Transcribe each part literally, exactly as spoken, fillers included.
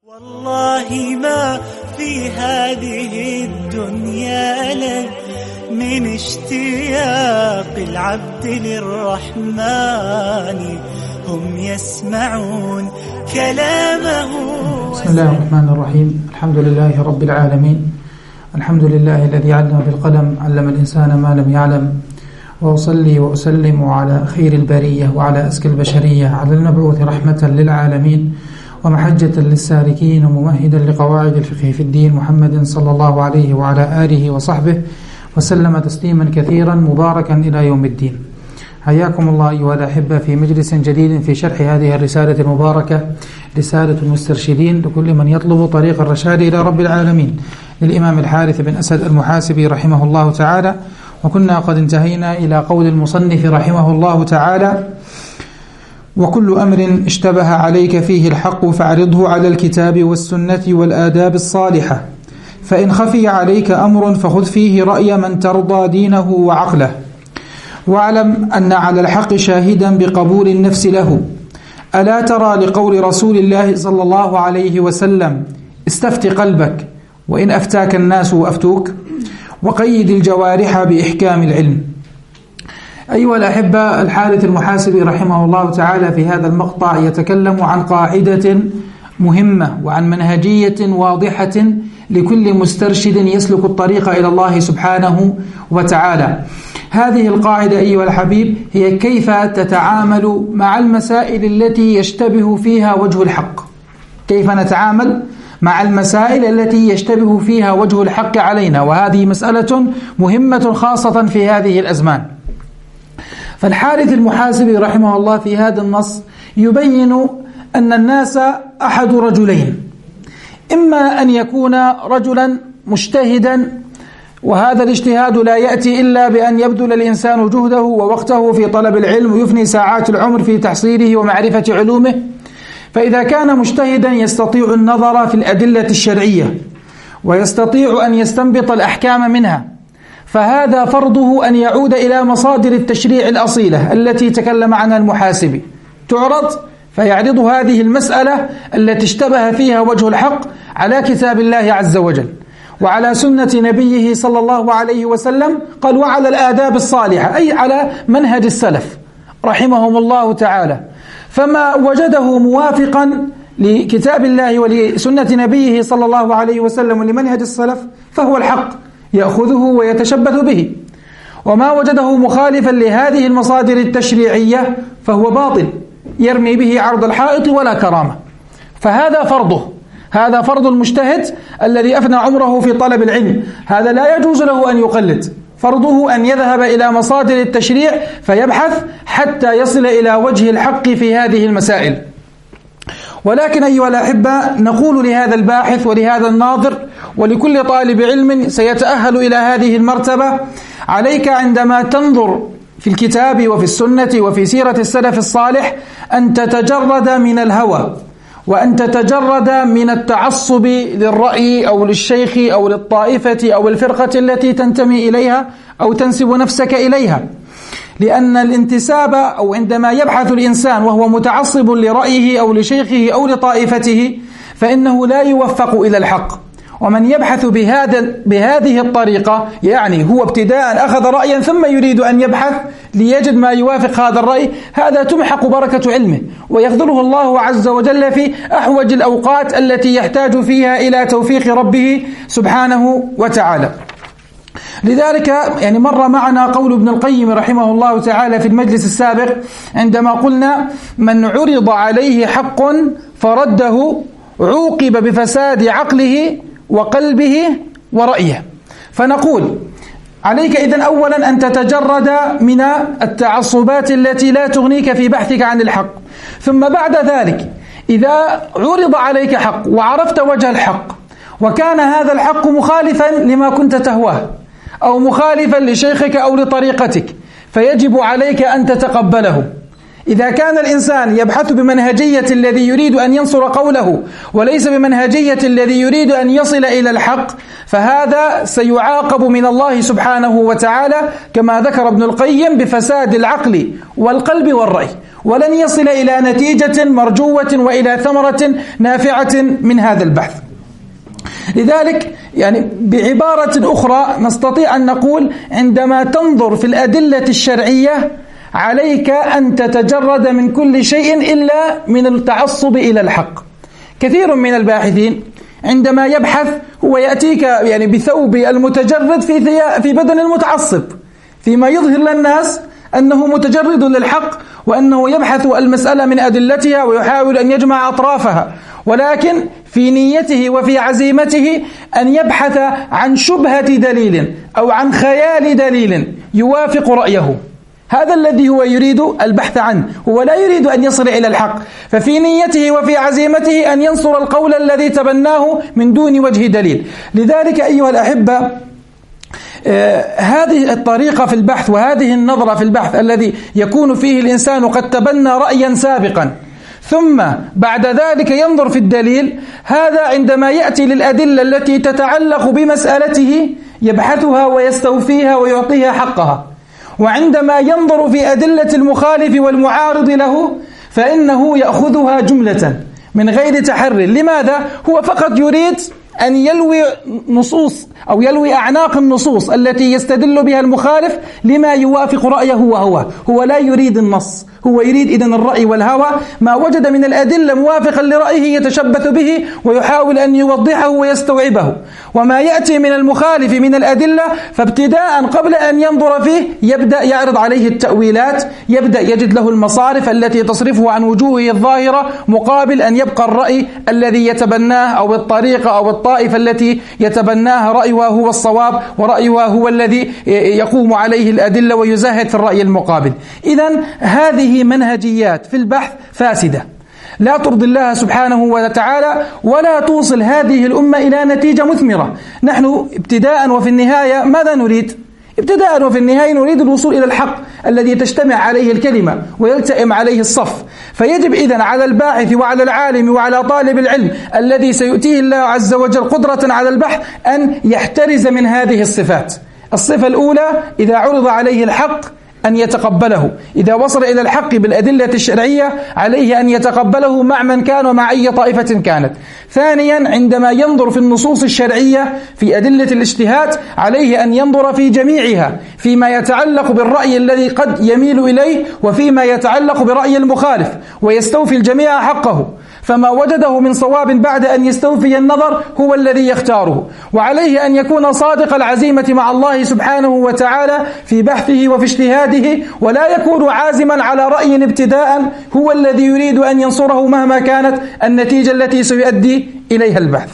والله ما في هذه الدنيا ألم من اشتياق العبد للرحمن هم يسمعون كلامه. بسم الله الرحمن الرحيم. الحمد لله رب العالمين. الحمد لله الذي علم بالقلم علم الإنسان ما لم يعلم، وأصلي وأسلم على خير البرية وعلى أزكى البشرية، على المبعوث رحمة للعالمين ومحجة للسالكين وممهدا لقواعد الفقه في الدين، محمد صلى الله عليه وعلى آله وصحبه وسلم تسليما كثيرا مباركا إلى يوم الدين. حياكم الله أيها الأحبة في مجلس جديد في شرح هذه الرسالة المباركة، رسالة المسترشدين لكل من يطلب طريق الرشاد إلى رب العالمين، للإمام الحارث بن أسد المحاسبي رحمه الله تعالى. وكنا قد انتهينا إلى قول المصنف رحمه الله تعالى: وكل أمر اشتبه عليك فيه الحق فاعرضه على الكتاب والسنة والآداب الصالحة، فإن خفي عليك أمر فخذ فيه رأي من ترضى دينه وعقله، واعلم أن على الحق شاهدا بقبول النفس له. ألا ترى لقول رسول الله صلى الله عليه وسلم: استفت قلبك وإن أفتاك الناس وأفتوك، وقيد الجوارح بإحكام العلم. أيها الأحبة، الحارث المحاسبي رحمه الله تعالى في هذا المقطع يتكلم عن قاعدة مهمة وعن منهجية واضحة لكل مسترشد يسلك الطريق إلى الله سبحانه وتعالى. هذه القاعدة أيها الحبيب هي كيف تتعامل مع المسائل التي يشتبه فيها وجه الحق، كيف نتعامل مع المسائل التي يشتبه فيها وجه الحق علينا، وهذه مسألة مهمة خاصة في هذه الأزمان. فالحارث المحاسبي رحمه الله في هذا النص يبين أن الناس أحد رجلين: إما أن يكون رجلا مجتهدا، وهذا الاجتهاد لا يأتي إلا بأن يبذل الإنسان جهده ووقته في طلب العلم ويفني ساعات العمر في تحصيله ومعرفة علومه، فإذا كان مجتهدا يستطيع النظر في الأدلة الشرعية ويستطيع أن يستنبط الأحكام منها، فهذا فرضه أن يعود إلى مصادر التشريع الأصيلة التي تكلم عنها المحاسبي، تعرض فيعرض هذه المسألة التي اشتبه فيها وجه الحق على كتاب الله عز وجل وعلى سنة نبيه صلى الله عليه وسلم، قال وعلى الآداب الصالحة، أي على منهج السلف رحمهم الله تعالى. فما وجده موافقا لكتاب الله ولسنة نبيه صلى الله عليه وسلم ولمنهج السلف فهو الحق، يأخذه ويتشبث به، وما وجده مخالفا لهذه المصادر التشريعية فهو باطل، يرمي به عرض الحائط ولا كرامة. فهذا فرضه، هذا فرض المجتهد الذي أفنى عمره في طلب العلم، هذا لا يجوز له أن يقلد، فرضه أن يذهب إلى مصادر التشريع فيبحث حتى يصل إلى وجه الحق في هذه المسائل. ولكن أيها الأحبة، نقول لهذا الباحث ولهذا الناظر ولكل طالب علم سيتأهل إلى هذه المرتبة: عليك عندما تنظر في الكتاب وفي السنة وفي سيرة السلف الصالح أن تتجرد من الهوى، وأن تتجرد من التعصب للرأي أو للشيخ أو للطائفة أو الفرقة التي تنتمي إليها أو تنسب نفسك إليها، لأن الانتساب أو عندما يبحث الإنسان وهو متعصب لرأيه أو لشيخه أو لطائفته فإنه لا يوفق إلى الحق. ومن يبحث بهذا بهذه الطريقة يعني هو ابتداء أخذ رأيا ثم يريد أن يبحث ليجد ما يوافق هذا الرأي، هذا تمحق بركة علمه ويخذله الله عز وجل في أحوج الأوقات التي يحتاج فيها إلى توفيق ربه سبحانه وتعالى. لذلك يعني مر معنا قول ابن القيم رحمه الله تعالى في المجلس السابق عندما قلنا: من عرض عليه حق فرده عوقب بفساد عقله وقلبه ورأيه. فنقول عليك إذن أولا أن تتجرد من التعصبات التي لا تغنيك في بحثك عن الحق، ثم بعد ذلك إذا عرض عليك حق وعرفت وجه الحق وكان هذا الحق مخالفا لما كنت تهواه أو مخالفا لشيخك أو لطريقتك، فيجب عليك أن تتقبله. إذا كان الإنسان يبحث بمنهجية الذي يريد أن ينصر قوله وليس بمنهجية الذي يريد أن يصل إلى الحق، فهذا سيعاقب من الله سبحانه وتعالى كما ذكر ابن القيم بفساد العقل والقلب والرأي، ولن يصل إلى نتيجة مرجوة وإلى ثمرة نافعة من هذا البحث. لذلك يعني بعبارة أخرى نستطيع أن نقول عندما تنظر في الأدلة الشرعية عليك أن تتجرد من كل شيء إلا من التعصب إلى الحق. كثير من الباحثين عندما يبحث هو يأتيك يعني بثوب المتجرد في في بدن المتعصب، فيما يظهر للناس أنه متجرد للحق وأنه يبحث المسألة من أدلتها ويحاول أن يجمع أطرافها، ولكن في نيته وفي عزيمته أن يبحث عن شبهة دليل أو عن خيال دليل يوافق رأيه. هذا الذي هو يريد البحث عنه، هو لا يريد أن يصل إلى الحق، ففي نيته وفي عزيمته أن ينصر القول الذي تبناه من دون وجه دليل. لذلك أيها الأحبة، آه هذه الطريقة في البحث وهذه النظرة في البحث الذي يكون فيه الإنسان قد تبنى رأيا سابقا ثم بعد ذلك ينظر في الدليل، هذا عندما يأتي للأدلة التي تتعلق بمسألته يبحثها ويستوفيها ويعطيها حقها، وعندما ينظر في أدلة المخالف والمعارض له فإنه يأخذها جملة من غير تحرر. لماذا؟ هو فقط يريد أن يلوي نصوص أو يلوي أعناق النصوص التي يستدل بها المخالف لما يوافق رأيه وهو هو لا يريد النص، هو يريد إذن الرأي والهوى، ما وجد من الأدلة موافقا لرأيه يتشبث به ويحاول أن يوضحه ويستوعبه، وما يأتي من المخالف من الأدلة فابتداء قبل أن ينظر فيه يبدأ يعرض عليه التأويلات، يبدأ يجد له المصارف التي تصرفه عن وجوهه الظاهرة مقابل أن يبقى الرأي الذي يتبناه أو الطريقة أو الطائفة التي يتبناها رأيها هو الصواب ورأيها هو الذي يقوم عليه الأدلة ويزهد في الرأي المقابل. إذن هذه منهجيات في البحث فاسدة لا ترضي الله سبحانه وتعالى ولا توصل هذه الأمة إلى نتيجة مثمرة. نحن ابتداء وفي النهاية ماذا نريد؟ ابتداء وفي النهاية نريد الوصول إلى الحق الذي تجتمع عليه الكلمة ويلتئم عليه الصف. فيجب إذن على الباحث وعلى العالم وعلى طالب العلم الذي سيؤتيه الله عز وجل قدرة على البحث أن يحترز من هذه الصفات. الصفة الأولى إذا عرض عليه الحق أن يتقبله، إذا وصل إلى الحق بالأدلة الشرعية عليه أن يتقبله مع من كان ومع أي طائفة كانت. ثانيا عندما ينظر في النصوص الشرعية في أدلة الاجتهاد عليه أن ينظر في جميعها فيما يتعلق بالرأي الذي قد يميل إليه وفيما يتعلق برأي المخالف ويستوفي الجميع حقه، فما وجده من صواب بعد أن يستوفي النظر هو الذي يختاره. وعليه أن يكون صادق العزيمة مع الله سبحانه وتعالى في بحثه وفي اجتهاده، ولا يكون عازما على رأي ابتداء هو الذي يريد أن ينصره مهما كانت النتيجة التي سيؤدي إليها البحث.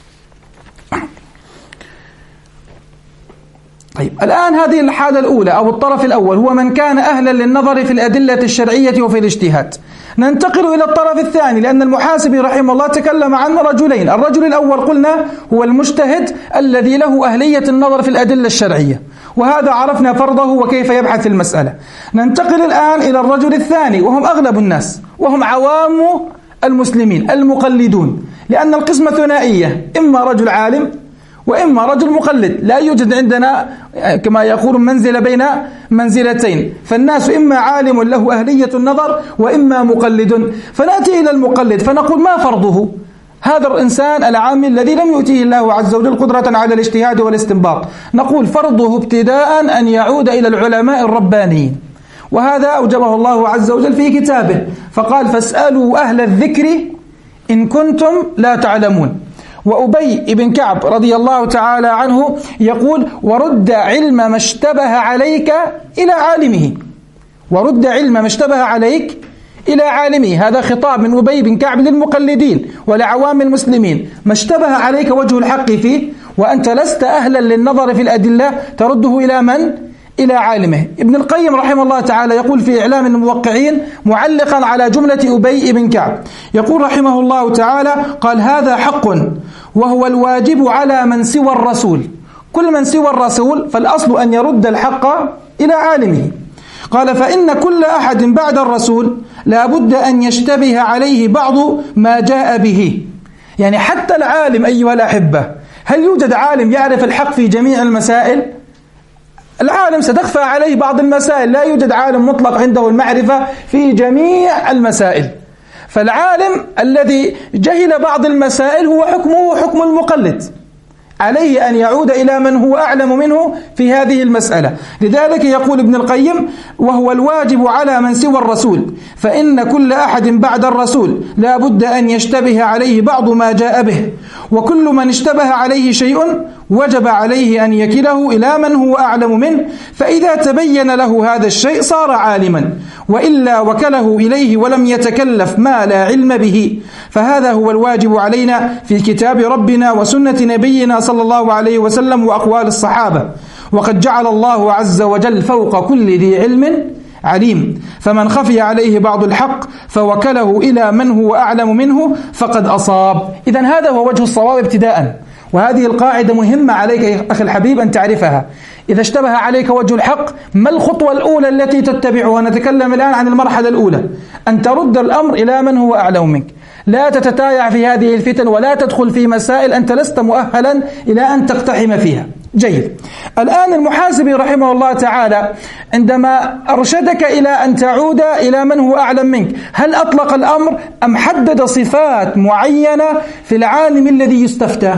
طيب الآن هذه الحالة الأولى أو الطرف الأول هو من كان أهلا للنظر في الأدلة الشرعية وفي الاجتهاد. ننتقل إلى الطرف الثاني، لأن المحاسبي رحمه الله تكلم عن رجلين. الرجل الأول قلنا هو المجتهد الذي له أهلية النظر في الأدلة الشرعية، وهذا عرفنا فرضه وكيف يبحث في المسألة. ننتقل الآن إلى الرجل الثاني وهم أغلب الناس وهم عوام المسلمين المقلدون، لأن القسمة ثنائية، إما رجل عالم وإما رجل مقلد، لا يوجد عندنا كما يقول منزلة بين منزلتين، فالناس إما عالم له أهلية النظر وإما مقلد. فنأتي إلى المقلد فنقول ما فرضه؟ هذا الإنسان العامل الذي لم يؤتيه الله عز وجل قدرة على الاجتهاد والاستنباط، نقول فرضه ابتداء أن يعود إلى العلماء الربانيين، وهذا أوجبه الله عز وجل في كتابه فقال فاسألوا أهل الذكر إن كنتم لا تعلمون. وأبي بن كعب رضي الله تعالى عنه يقول ورد علم ما اشتبه عليك إلى عالمه، ورد علم ما اشتبه عليك إلى عالمه. هذا خطاب من أبي بن كعب للمقلدين ولعوام المسلمين، ما اشتبه عليك وجه الحق فيه وأنت لست أهلا للنظر في الأدلة ترده إلى من؟ إلى عالمه. ابن القيم رحمه الله تعالى يقول في إعلام الموقعين معلقا على جملة أبي بن كعب، يقول رحمه الله تعالى قال هذا حق وهو الواجب على من سوى الرسول، كل من سوى الرسول فالأصل أن يرد الحق إلى عالمه. قال فإن كل أحد بعد الرسول لا بد أن يشتبه عليه بعض ما جاء به. يعني حتى العالم أيها الأحبة، هل يوجد عالم يعرف الحق في جميع المسائل؟ العالم ستخفى عليه بعض المسائل، لا يوجد عالم مطلق عنده المعرفة في جميع المسائل. فالعالم الذي جهل بعض المسائل هو حكمه حكم المقلد، عليه أن يعود إلى من هو أعلم منه في هذه المسألة. لذلك يقول ابن القيم: وهو الواجب على من سوى الرسول، فإن كل أحد بعد الرسول لا بد أن يشتبه عليه بعض ما جاء به، وكل من اشتبه عليه شيء وجب عليه أن يكله إلى من هو أعلم منه، فإذا تبين له هذا الشيء صار عالما، وإلا وكله إليه ولم يتكلف ما لا علم به. فهذا هو الواجب علينا في كتاب ربنا وسنة نبينا صلى الله عليه وسلم وأقوال الصحابة. وقد جعل الله عز وجل فوق كل ذي علم عليم، فمن خفي عليه بعض الحق فوكله إلى من هو أعلم منه فقد أصاب. إذن هذا هو وجه الصواب ابتداء، وهذه القاعدة مهمة عليك أخي الحبيب أن تعرفها. إذا اشتبه عليك وجه الحق، ما الخطوة الأولى التي تتبعها؟ نتكلم الآن عن المرحلة الأولى، أن ترد الأمر إلى من هو أعلم منك. لا تتتايع في هذه الفتن ولا تدخل في مسائل أنت لست مؤهلا إلى أن تقتحم فيها. جيد. الآن المحاسبي رحمه الله تعالى عندما أرشدك إلى أن تعود إلى من هو أعلم منك، هل أطلق الأمر أم حدد صفات معينة في العالم الذي يستفتى؟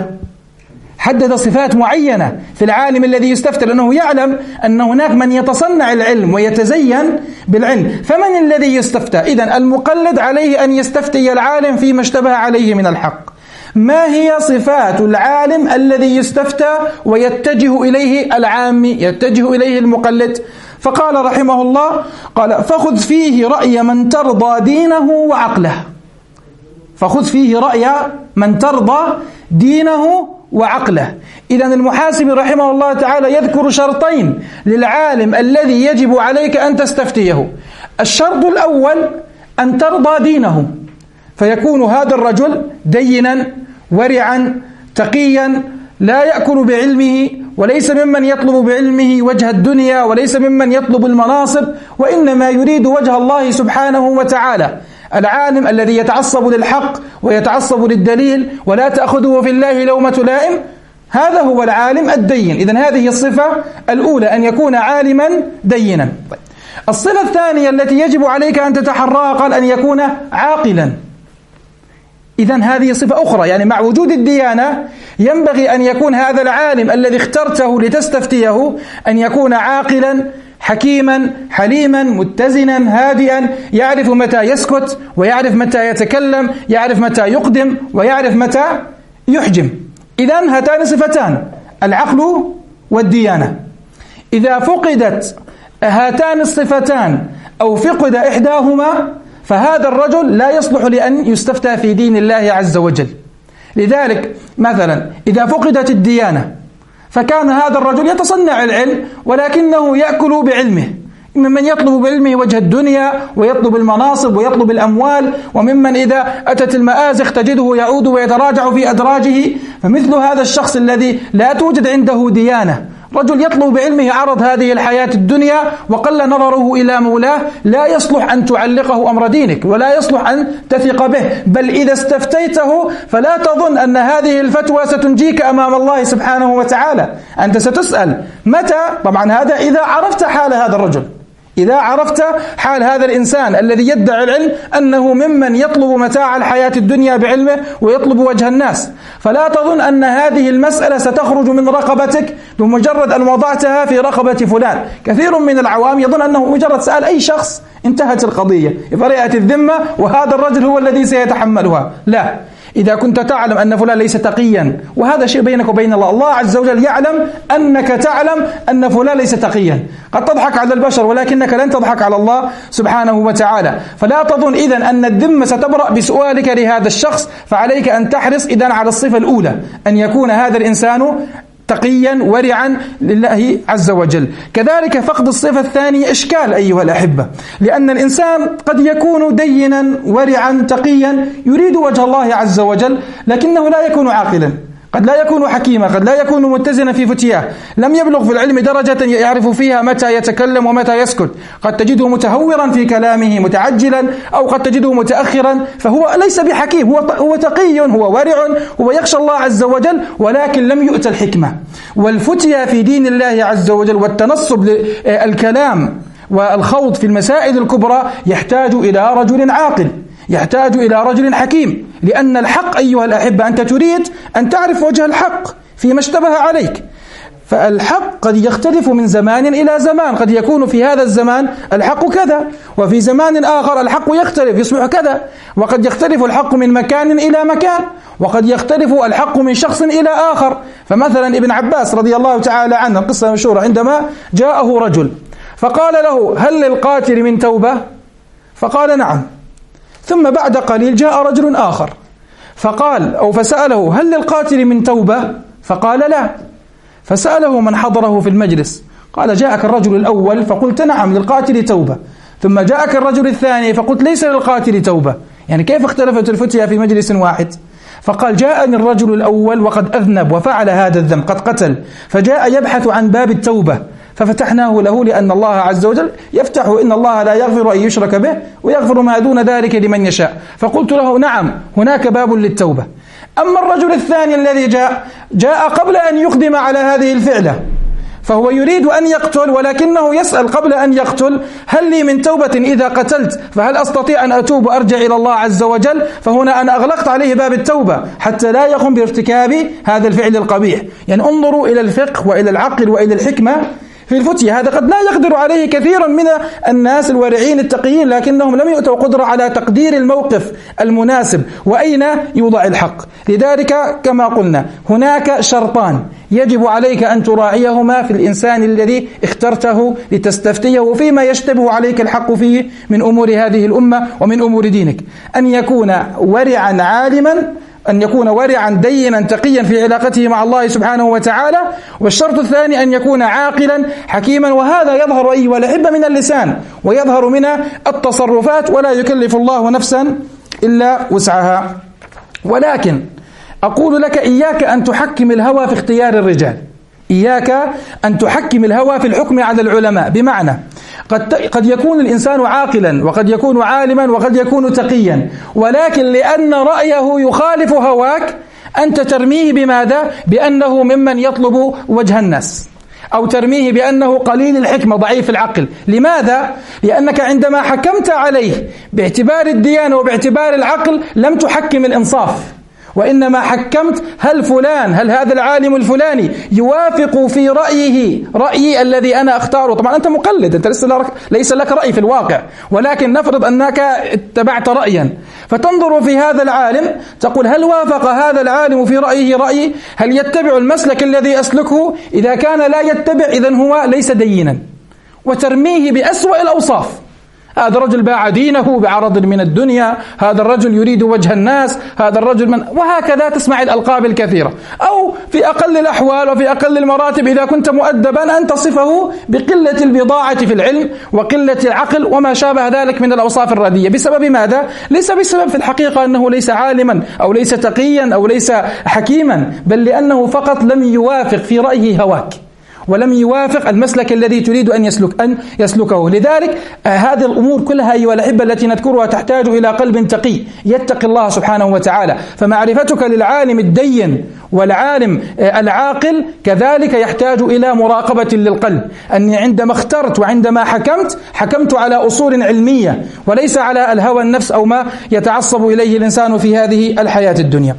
حدد صفات معينة في العالم الذي يستفتى، لأنه يعلم أن هناك من يتصنع العلم ويتزين بالعلم. فمن الذي يستفتى؟ إذن المقلد عليه أن يستفتي العالم فيما اشتبه عليه من الحق. ما هي صفات العالم الذي يستفتى ويتجه إليه العامي، يتجه إليه المقلد؟ فقال رحمه الله، قال: فخذ فيه رأي من ترضى دينه وعقله. فخذ فيه رأي من ترضى دينه وعقله. إذن المحاسب رحمه الله تعالى يذكر شرطين للعالم الذي يجب عليك أن تستفتيه. الشرط الأول أن ترضى دينه، فيكون هذا الرجل دينا ورعا تقيا لا يأكل بعلمه، وليس ممن يطلب بعلمه وجه الدنيا، وليس ممن يطلب المناصب، وإنما يريد وجه الله سبحانه وتعالى. العالم الذي يتعصب للحق ويتعصب للدليل ولا تأخذه في الله لومة لائم، هذا هو العالم الدين. إذن هذه الصفة الأولى، أن يكون عالما دينا. طيب. الصفة الثانية التي يجب عليك أن تتحراها، قال: أن يكون عاقلا. إذن هذه صفة أخرى، يعني مع وجود الديانة ينبغي أن يكون هذا العالم الذي اخترته لتستفتيه أن يكون عاقلا حكيما حليما متزنا هادئا، يعرف متى يسكت ويعرف متى يتكلم، يعرف متى يقدم ويعرف متى يحجم. إذن هاتان صفتان، العقل والديانة. إذا فقدت هاتان الصفتان أو فقد إحداهما فهذا الرجل لا يصلح لأن يستفتى في دين الله عز وجل. لذلك مثلا إذا فقدت الديانة فكان هذا الرجل يتصنع العلم ولكنه يأكل بعلمه، ممن يطلب بعلمه وجه الدنيا ويطلب المناصب ويطلب الأموال، وممن إذا أتت المآزق تجده يعود ويتراجع في أدراجه. فمثل هذا الشخص الذي لا توجد عنده ديانة، رجل يطلب بعلمه عرض هذه الحياة الدنيا وقل نظره إلى مولاه، لا يصلح أن تعلقه أمر دينك ولا يصلح أن تثق به. بل إذا استفتيته فلا تظن أن هذه الفتوى ستنجيك أمام الله سبحانه وتعالى، أنت ستسأل متى. طبعا هذا إذا عرفت حال هذا الرجل، إذا عرفت حال هذا الإنسان الذي يدعي العلم أنه ممن يطلب متاع الحياة الدنيا بعلمه ويطلب وجه الناس، فلا تظن أن هذه المسألة ستخرج من رقبتك بمجرد أن وضعتها في رقبة فلان. كثير من العوام يظن أنه مجرد سأل أي شخص انتهت القضية، برئت الذمة وهذا الرجل هو الذي سيتحملها. لا، إذا كنت تعلم أن فلان ليس تقيا، وهذا شيء بينك وبين الله، الله عز وجل يعلم أنك تعلم أن فلان ليس تقيا. قد تضحك على البشر ولكنك لن تضحك على الله سبحانه وتعالى. فلا تظن إذن أن الذمة ستبرأ بسؤالك لهذا الشخص، فعليك أن تحرص إذن على الصفة الأولى، أن يكون هذا الإنسان تقيا ورعا لله عز وجل. كذلك فقد الصفة الثانية إشكال أيها الأحبة، لأن الإنسان قد يكون دينا ورعا تقيا يريد وجه الله عز وجل لكنه لا يكون عاقلا. قد لا يكون حكيما، قد لا يكون متزنا في فتياه، لم يبلغ في العلم درجة يعرف فيها متى يتكلم ومتى يسكت، قد تجده متهورا في كلامه متعجلا، أو قد تجده متأخرا، فهو ليس بحكيم، هو هو تقي، هو ورع، هو يخشى الله عز وجل، ولكن لم يؤت الحكمة. والفتيا في دين الله عز وجل والتنصب للكلام والخوض في المسائل الكبرى يحتاج إلى رجل عاقل، يحتاج إلى رجل حكيم، لأن الحق أيها الأحبة أنت تريد أن تعرف وجه الحق فيما اشتبه عليك. فالحق قد يختلف من زمان إلى زمان، قد يكون في هذا الزمان الحق كذا، وفي زمان آخر الحق يختلف يصبح كذا، وقد يختلف الحق من مكان إلى مكان، وقد يختلف الحق من شخص إلى آخر. فمثلا ابن عباس رضي الله تعالى عنه، قصة مشهورة، عندما جاءه رجل فقال له: هل للقاتل من توبة؟ فقال: نعم. ثم بعد قليل جاء رجل آخر فقال أو فسأله: هل للقاتل من توبة؟ فقال: لا. فسأله من حضره في المجلس، قال: جاءك الرجل الأول فقلت نعم للقاتل توبة، ثم جاءك الرجل الثاني فقلت ليس للقاتل توبة. يعني كيف اختلفت الفتيا في مجلس واحد؟ فقال: جاءني الرجل الأول وقد أذنب وفعل هذا الذنب، قد قتل، فجاء يبحث عن باب التوبة ففتحناه له، لأن الله عز وجل يفتحه، إن الله لا يغفر أن يشرك به ويغفر ما دون ذلك لمن يشاء. فقلت له: نعم، هناك باب للتوبة. أما الرجل الثاني الذي جاء جاء قبل أن يقدم على هذه الفعلة، فهو يريد أن يقتل، ولكنه يسأل قبل أن يقتل: هل لي من توبة إذا قتلت؟ فهل أستطيع أن أتوب وأرجع إلى الله عز وجل؟ فهنا أنا أغلقت عليه باب التوبة حتى لا يقوم بارتكاب هذا الفعل القبيح. يعني انظروا إلى الفقه وإلى العقل وإلى الحكمة في الفتية. هذا قد لا يقدر عليه كثير من الناس الورعين التقيين، لكنهم لم يؤتوا قدرة على تقدير الموقف المناسب وأين يوضع الحق. لذلك كما قلنا هناك شرطان يجب عليك أن تراعيهما في الإنسان الذي اخترته لتستفتيه فيما يشتبه عليك الحق فيه من أمور هذه الأمة ومن أمور دينك: أن يكون ورعا عالما، أن يكون ورعا دينا تقيا في علاقته مع الله سبحانه وتعالى، والشرط الثاني أن يكون عاقلا حكيما. وهذا يظهر أيها الأحبة من اللسان ويظهر من التصرفات، ولا يكلف الله نفسا إلا وسعها. ولكن أقول لك: إياك أن تحكم الهوى في اختيار الرجال، إياك أن تحكم الهوى في الحكم على العلماء. بمعنى قد قد يكون الإنسان عاقلا، وقد يكون عالما، وقد يكون تقيا، ولكن لأن رأيه يخالف هواك أنت ترميه بماذا؟ بأنه ممن يطلب وجه الناس، أو ترميه بأنه قليل الحكمة ضعيف العقل. لماذا؟ لأنك عندما حكمت عليه باعتبار الديانة وباعتبار العقل لم تحكم الإنصاف، وإنما حكمت هل فلان هل هذا العالم الفلاني يوافق في رأيه رأيي الذي أنا أختاره. طبعا أنت مقلد، أنت ليس لك رأي في الواقع، ولكن نفرض أنك اتبعت رأيا، فتنظر في هذا العالم تقول: هل وافق هذا العالم في رأيه رأيي؟ هل يتبع المسلك الذي أسلكه؟ إذا كان لا يتبع إذن هو ليس دينا، وترميه بأسوأ الأوصاف. هذا الرجل باع دينه بعرض من الدنيا، هذا الرجل يريد وجه الناس، هذا الرجل من، وهكذا تسمع الألقاب الكثيرة. أو في أقل الأحوال وفي أقل المراتب إذا كنت مؤدبا أن تصفه بقلة البضاعة في العلم وقلة العقل وما شابه ذلك من الأوصاف الرديئة. بسبب ماذا؟ ليس بسبب في الحقيقة أنه ليس عالما أو ليس تقيا أو ليس حكيما، بل لأنه فقط لم يوافق في رأيه هواك، ولم يوافق المسلك الذي تريد أن يسلك أن يسلكه. لذلك آه هذه الأمور كلها أيها الأحبة التي نذكرها تحتاج إلى قلب تقي يتقي الله سبحانه وتعالى. فمعرفتك للعالم الدين والعالم آه العاقل كذلك يحتاج إلى مراقبة للقلب، أني عندما اخترت وعندما حكمت حكمت على أصول علمية وليس على الهوى النفس أو ما يتعصب إليه الإنسان في هذه الحياة الدنيا.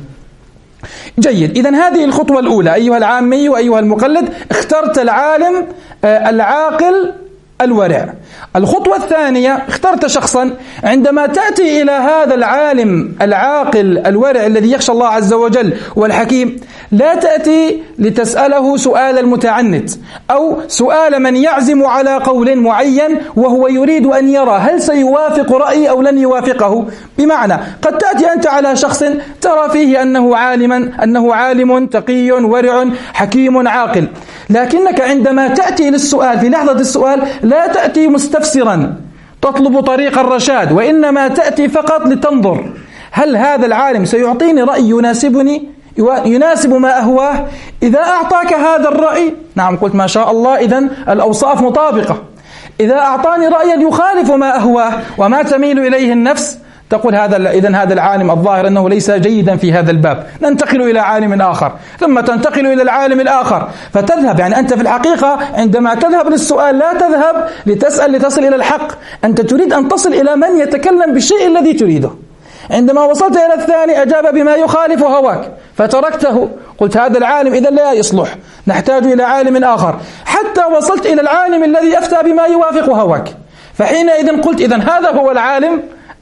جيد، إذن هذه الخطوة الأولى أيها العامي وأيها المقلد، اخترت العالم العاقل الورع. الخطوة الثانية اخترت شخصا، عندما تأتي إلى هذا العالم العاقل الورع الذي يخشى الله عز وجل والحكيم، لا تأتي لتسأله سؤال المتعنت أو سؤال من يعزم على قول معين وهو يريد أن يرى هل سيوافق رأي أو لن يوافقه. بمعنى قد تأتي أنت على شخص ترى فيه أنه عالما أنه عالم تقي ورع حكيم عاقل، لكنك عندما تأتي للسؤال في لحظة السؤال لا تأتي مستفسرا تطلب طريق الرشاد، وإنما تأتي فقط لتنظر هل هذا العالم سيعطيني رأي يناسبني يناسب ما أهواه، إذا أعطاك هذا الرأي نعم قلت ما شاء الله، إذن الأوصاف مطابقة. إذا أعطاني رأيا يخالف ما أهواه وما تميل إليه النفس، تقول هذا إذن هذا العالم الظاهر أنه ليس جيدا في هذا الباب، ننتقل إلى عالم آخر، ثم تنتقل إلى العالم الآخر، فتذهب. يعني أنت في الحقيقة عندما تذهب للسؤال لا تذهب لتسأل لتصل إلى الحق، أنت تريد أن تصل إلى من يتكلم بالشيء الذي تريده. عندما وصلت إلى الثاني أجاب بما يخالف هواك فتركته، قلت هذا العالم إذا لا يصلح، نحتاج إلى عالم آخر، حتى وصلت إلى العالم الذي أفتى بما يوافق هواك، فحينئذ قلت إذن هذا هو العالم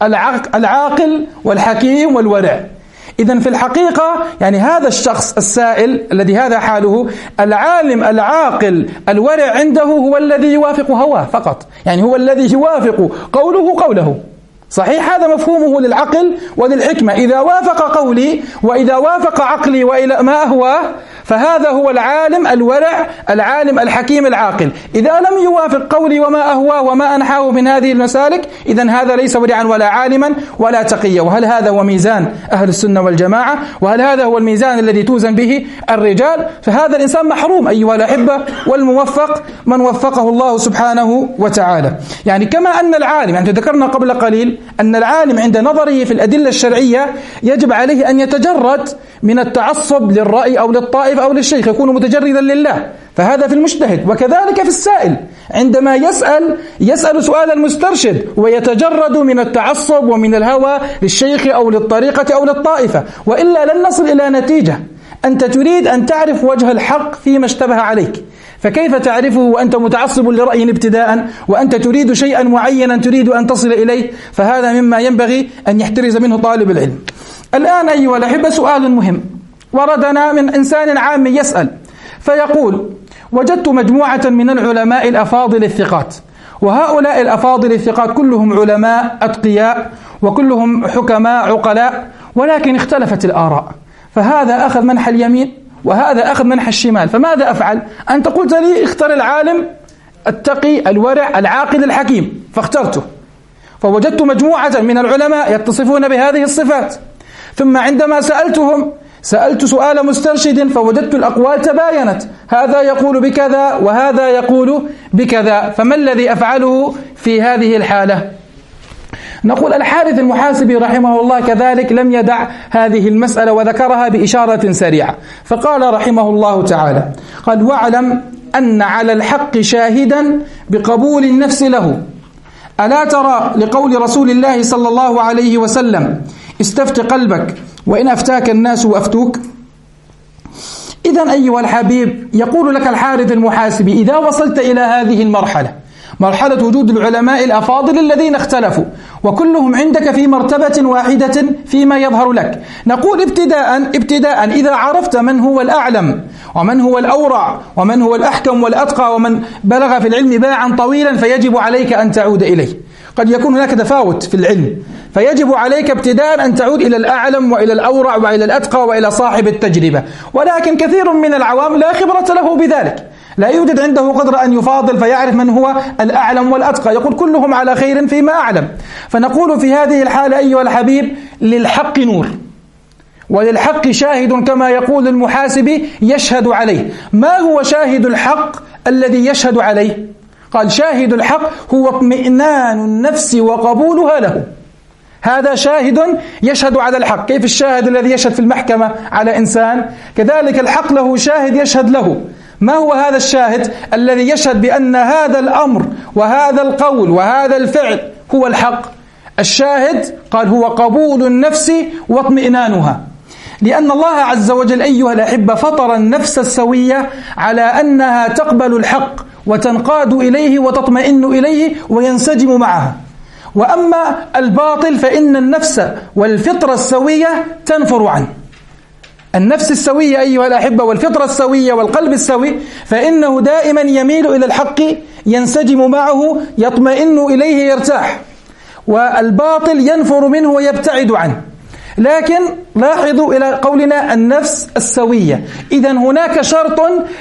العاقل والحكيم والورع. إذن في الحقيقة يعني هذا الشخص السائل الذي هذا حاله، العالم العاقل الورع عنده هو الذي يوافق هواه فقط، يعني هو الذي يوافق قوله قوله. صحيح هذا مفهومه للعقل وللحكمة، إذا وافق قولي وإذا وافق عقلي وإلى ما أهواه فهذا هو العالم الورع العالم الحكيم العاقل. إذا لم يوافق قولي وما أهواه وما أنحاه من هذه المسالك، إذن هذا ليس ورعا ولا عالما ولا تقيا. وهل هذا هو ميزان أهل السنة والجماعة؟ وهل هذا هو الميزان الذي توزن به الرجال؟ فهذا الإنسان محروم أيها الأحبة، والموفق من وفقه الله سبحانه وتعالى. يعني كما أن العالم، يعني ذكرنا قبل قليل أن العالم عند نظره في الأدلة الشرعية يجب عليه أن يتجرد من التعصب للرأي أو للطائف أو للشيخ، يكون متجردا لله، فهذا في المجتهد. وكذلك في السائل عندما يسأل يسأل سؤال المسترشد ويتجرد من التعصب ومن الهوى للشيخ أو للطريقة أو للطائفة، وإلا لن نصل إلى نتيجة. أنت تريد أن تعرف وجه الحق فيما اشتبه عليك، فكيف تعرفه وأنت متعصب لرأي ابتداء، وأنت تريد شيئا معينا تريد أن تصل إليه؟ فهذا مما ينبغي أن يحترز منه طالب العلم. الآن أيها الأحبة سؤال مهم وردنا من إنسان عام يسأل فيقول: وجدت مجموعة من العلماء الأفاضل الثقات، وهؤلاء الأفاضل الثقات كلهم علماء أتقياء وكلهم حكماء عقلاء، ولكن اختلفت الآراء، فهذا أخذ منح اليمين وهذا أخذ منح الشمال، فماذا أفعل؟ أنت قلت لي اختر العالم التقي الورع العاقل الحكيم، فاخترته، فوجدت مجموعة من العلماء يتصفون بهذه الصفات، ثم عندما سألتهم سألت سؤال مسترشد فوجدت الأقوال تباينت، هذا يقول بكذا وهذا يقول بكذا، فما الذي أفعله في هذه الحالة؟ نقول الحارث المحاسبي رحمه الله كذلك لم يدع هذه المسألة وذكرها بإشارة سريعة، فقال رحمه الله تعالى: قد واعلم أن على الحق شاهدا بقبول النفس له، ألا ترى لقول رسول الله صلى الله عليه وسلم: استفت قلبك وإن أفتاك الناس وأفتوك. إذن أيها الحبيب يقول لك الحارث المحاسبي: إذا وصلت إلى هذه المرحلة، مرحلة وجود العلماء الأفاضل الذين اختلفوا وكلهم عندك في مرتبة واحدة فيما يظهر لك، نقول ابتداء ابتداء إذا عرفت من هو الأعلم ومن هو الأورع ومن هو الأحكم والأتقى ومن بلغ في العلم باعا طويلا، فيجب عليك أن تعود إليه. قد يكون هناك تفاوت في العلم، فيجب عليك ابتداء أن تعود إلى الأعلم وإلى الأورع وإلى الأتقى وإلى صاحب التجربة. ولكن كثير من العوام لا خبرة له بذلك، لا يوجد عنده قدرة أن يفاضل فيعرف من هو الأعلم والأتقى، يقول كلهم على خير فيما أعلم. فنقول في هذه الحالة أيها الحبيب: للحق نور وللحق شاهد، كما يقول المحاسبي يشهد عليه. ما هو شاهد الحق الذي يشهد عليه؟ قال: شاهد الحق هو اطمئنان النفس وقبولها له، هذا شاهد يشهد على الحق. كيف الشاهد الذي يشهد في المحكمة على إنسان، كذلك الحق له شاهد يشهد له. ما هو هذا الشاهد الذي يشهد بأن هذا الأمر وهذا القول وهذا الفعل هو الحق؟ الشاهد قال هو قبول النفس واطمئنانها، لأن الله عز وجل أيها الأحبة فطر النفس السوية على أنها تقبل الحق وتنقاد إليه وتطمئن إليه وينسجم معها. وأما الباطل فإن النفس والفطرة السوية تنفر عنه. النفس السوية أيها الأحبة والفطرة السوية والقلب السوي فإنه دائما يميل إلى الحق، ينسجم معه، يطمئن إليه، يرتاح. والباطل ينفر منه ويبتعد عنه. لكن لاحظوا إلى قولنا النفس السوية. إذن هناك شرط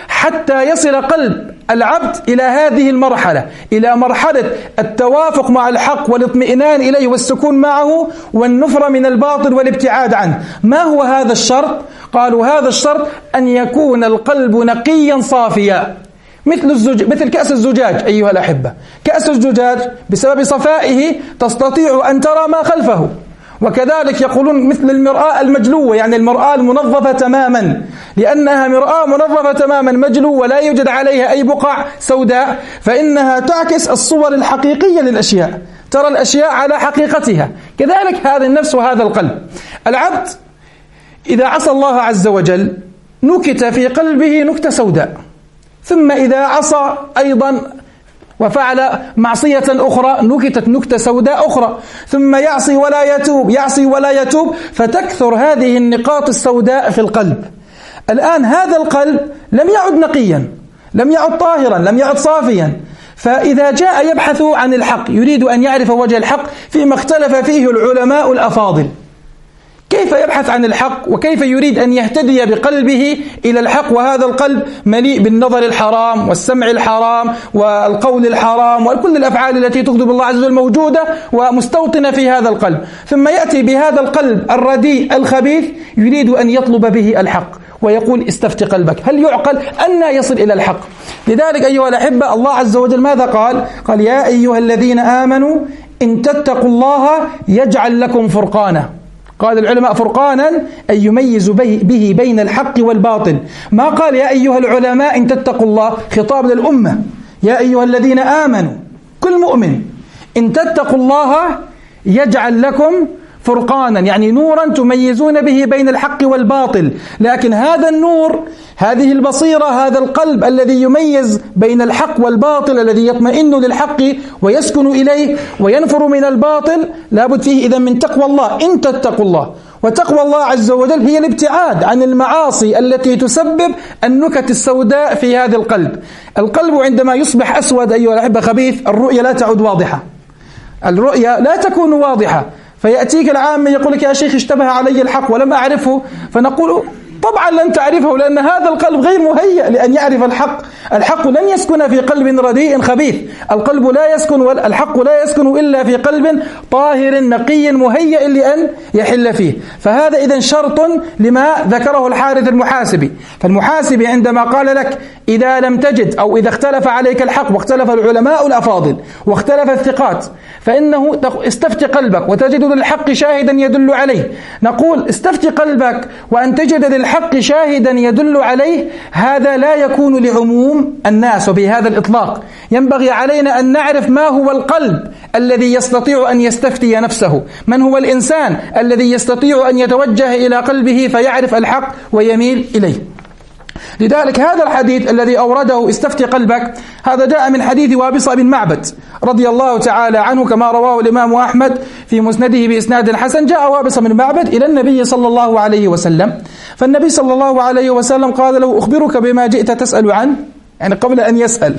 حتى يصل قلب العبد إلى هذه المرحلة، إلى مرحلة التوافق مع الحق والاطمئنان إليه والسكون معه والنفر من الباطل والابتعاد عنه. ما هو هذا الشرط؟ قالوا هذا الشرط أن يكون القلب نقيا صافيا، مثل الزج... مثل كأس الزجاج أيها الأحبة. كأس الزجاج بسبب صفائه تستطيع أن ترى ما خلفه، وكذلك يقولون مثل المرآة المجلوة، يعني المرآة المنظفة تماما، لأنها مرآة منظفة تماما مجلوة لا يوجد عليها أي بقع سوداء، فإنها تعكس الصور الحقيقية للأشياء، ترى الأشياء على حقيقتها. كذلك هذا النفس وهذا القلب. العبد إذا عصى الله عز وجل نكت في قلبه نكتة سوداء، ثم إذا عصى أيضا وفعل معصية أخرى نكتت نكتة سوداء أخرى، ثم يعصي ولا يتوب، يعصي ولا يتوب، فتكثر هذه النقاط السوداء في القلب. الآن هذا القلب لم يعد نقيا، لم يعد طاهرا، لم يعد صافيا. فإذا جاء يبحث عن الحق، يريد أن يعرف وجه الحق فيما اختلف فيه العلماء الأفاضل، كيف يبحث عن الحق وكيف يريد أن يهتدي بقلبه إلى الحق وهذا القلب مليء بالنظر الحرام والسمع الحرام والقول الحرام وكل الأفعال التي تغضب الله عز وجل موجودة ومستوطنة في هذا القلب، ثم يأتي بهذا القلب الرديء الخبيث يريد أن يطلب به الحق ويقول استفت قلبك. هل يعقل أن يصل إلى الحق؟ لذلك أيها الأحبة الله عز وجل ماذا قال؟ قال يا أيها الذين آمنوا إن تتقوا الله يجعل لكم فرقانا. قال العلماء فرقانا أن يميز به بين الحق والباطل. ما قال يا أيها العلماء إن تتقوا الله خطاب للأمة، يا أيها الذين آمنوا كل مؤمن إن تتقوا الله يجعل لكم فرقانا، يعني نورا تميزون به بين الحق والباطل. لكن هذا النور، هذه البصيرة، هذا القلب الذي يميز بين الحق والباطل، الذي يطمئن للحق ويسكن إليه وينفر من الباطل، لابد فيه إذن من تقوى الله. إن تتقوا الله، وتقوى الله عز وجل هي الابتعاد عن المعاصي التي تسبب النكت السوداء في هذا القلب. القلب عندما يصبح أسود أيها الأحبة خبيث، الرؤية لا تعود واضحة، الرؤية لا تكون واضحة. فيأتيك العام يقول لك يا شيخ اشتبه علي الحق ولم أعرفه، فنقول طبعا لن تعرفه لأن هذا القلب غير مهيأ لأن يعرف الحق. الحق لن يسكن في قلب رديء خبيث، القلب لا يسكن والحق لا يسكن إلا في قلب طاهر نقي مهيأ لأن يحل فيه. فهذا إذن شرط لما ذكره الحارث المحاسبي. فالمحاسبي عندما قال لك إذا لم تجد أو إذا اختلف عليك الحق واختلف العلماء الأفاضل واختلف الثقات فإنه استفت قلبك وتجد للحق شاهدا يدل عليه. نقول استفت قلبك وأن تجد للحق شاهدا يدل عليه، هذا لا يكون لعموم الناس وبهذا الإطلاق. ينبغي علينا أن نعرف ما هو القلب الذي يستطيع أن يستفتي نفسه، من هو الإنسان الذي يستطيع أن يتوجه إلى قلبه فيعرف الحق ويميل إليه. لذلك هذا الحديث الذي أورده استفتي قلبك، هذا جاء من حديث وابصة بن معبد رضي الله تعالى عنه كما رواه الإمام أحمد في مسنده بإسناد حسن. جاء وابصة بن معبد إلى النبي صلى الله عليه وسلم، فالنبي صلى الله عليه وسلم قال له أخبرك بما جئت تسأل عنه، يعني قبل أن يسأل.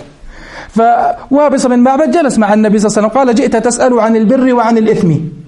فوابصة بن معبد جلس مع النبي صلى الله عليه وسلم قال جئت تسأل عن البر وعن الإثم،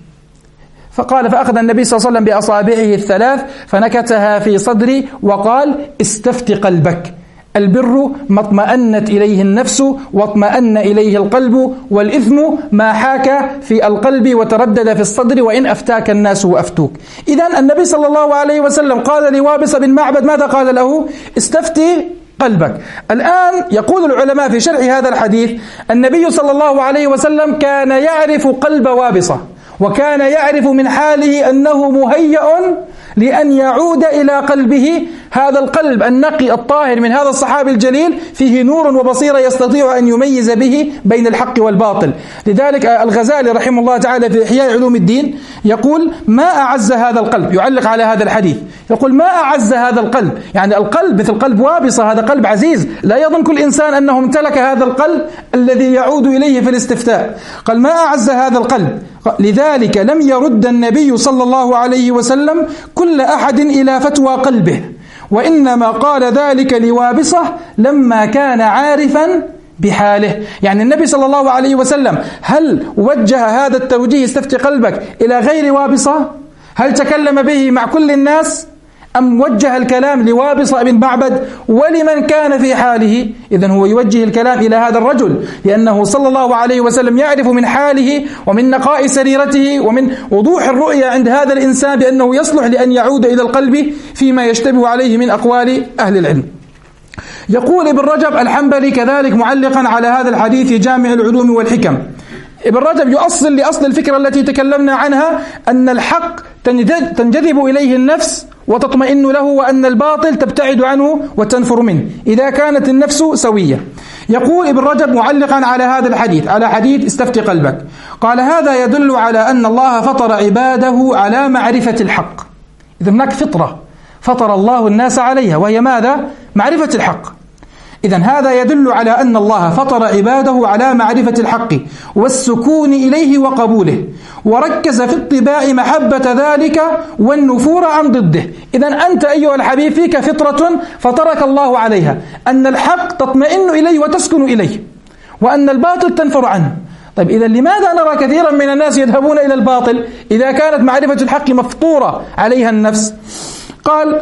فقال فأخذ النبي صلى الله عليه وسلم بأصابعه الثلاث فنكتها في صدري وقال استفت قلبك. البر ما اطمأنت إليه النفس واطمأن إليه القلب، والإثم ما حاك في القلب وتردد في الصدر وإن أفتاك الناس وأفتوك. إذن النبي صلى الله عليه وسلم قال لوابصة بن معبد ماذا قال له؟ استفتي قلبك. الآن يقول العلماء في شرح هذا الحديث النبي صلى الله عليه وسلم كان يعرف قلب وابصة، وكان يعرف من حاله أنه مهيأ لأن يعود إلى قلبه هذا القلب النقي الطاهر من هذا الصحابي الجليل، فيه نور وبصيرة يستطيع أن يميز به بين الحق والباطل. لذلك الغزالي رحمه الله تعالى في إحياء علوم الدين يقول ما أعز هذا القلب، يعلق على هذا الحديث يقول ما أعز هذا القلب، يعني القلب مثل قلب وابصة، هذا قلب عزيز، لا يظن كل إنسان أنه امتلك هذا القلب الذي يعود إليه في الاستفتاء. قال ما أعز هذا القلب، لذلك لم يرد النبي صلى الله عليه وسلم كل أحد إلى فتوى قلبه، وإنما قال ذلك لوابصة لما كان عارفا بحاله. يعني النبي صلى الله عليه وسلم هل وجه هذا التوجيه استفت قلبك إلى غير وابصة؟ هل تكلم به مع كل الناس أم وجه الكلام لوابصة بن معبد ولمن كان في حاله؟ إذن هو يوجه الكلام إلى هذا الرجل، لأنه صلى الله عليه وسلم يعرف من حاله ومن نقاء سريرته ومن وضوح الرؤية عند هذا الإنسان بأنه يصلح لأن يعود إلى القلب فيما يشتبه عليه من أقوال أهل العلم. يقول ابن رجب الحنبلي كذلك معلقا على هذا الحديث في جامع العلوم والحكم، ابن رجب يؤصل لأصل الفكرة التي تكلمنا عنها، أن الحق تنجذب إليه النفس وتطمئن له، وأن الباطل تبتعد عنه وتنفر منه إذا كانت النفس سوية. يقول ابن رجب معلقا على هذا الحديث، على حديث استفتي قلبك، قال: هذا يدل على أن الله فطر عباده على معرفة الحق. إذا هناك فطرة فطر الله الناس عليها، وهي ماذا؟ معرفة الحق. إذن هذا يدل على أن الله فطر عباده على معرفة الحق والسكون إليه وقبوله، وركز في الطباع محبة ذلك والنفور عن ضده. إذن أنت أيها الحبيب فيك فطرة فطرك الله عليها، أن الحق تطمئن إليه وتسكن إليه، وأن الباطل تنفر عنه. طيب إذن لماذا نرى كثيرا من الناس يذهبون إلى الباطل إذا كانت معرفة الحق مفطورة عليها النفس؟ قال: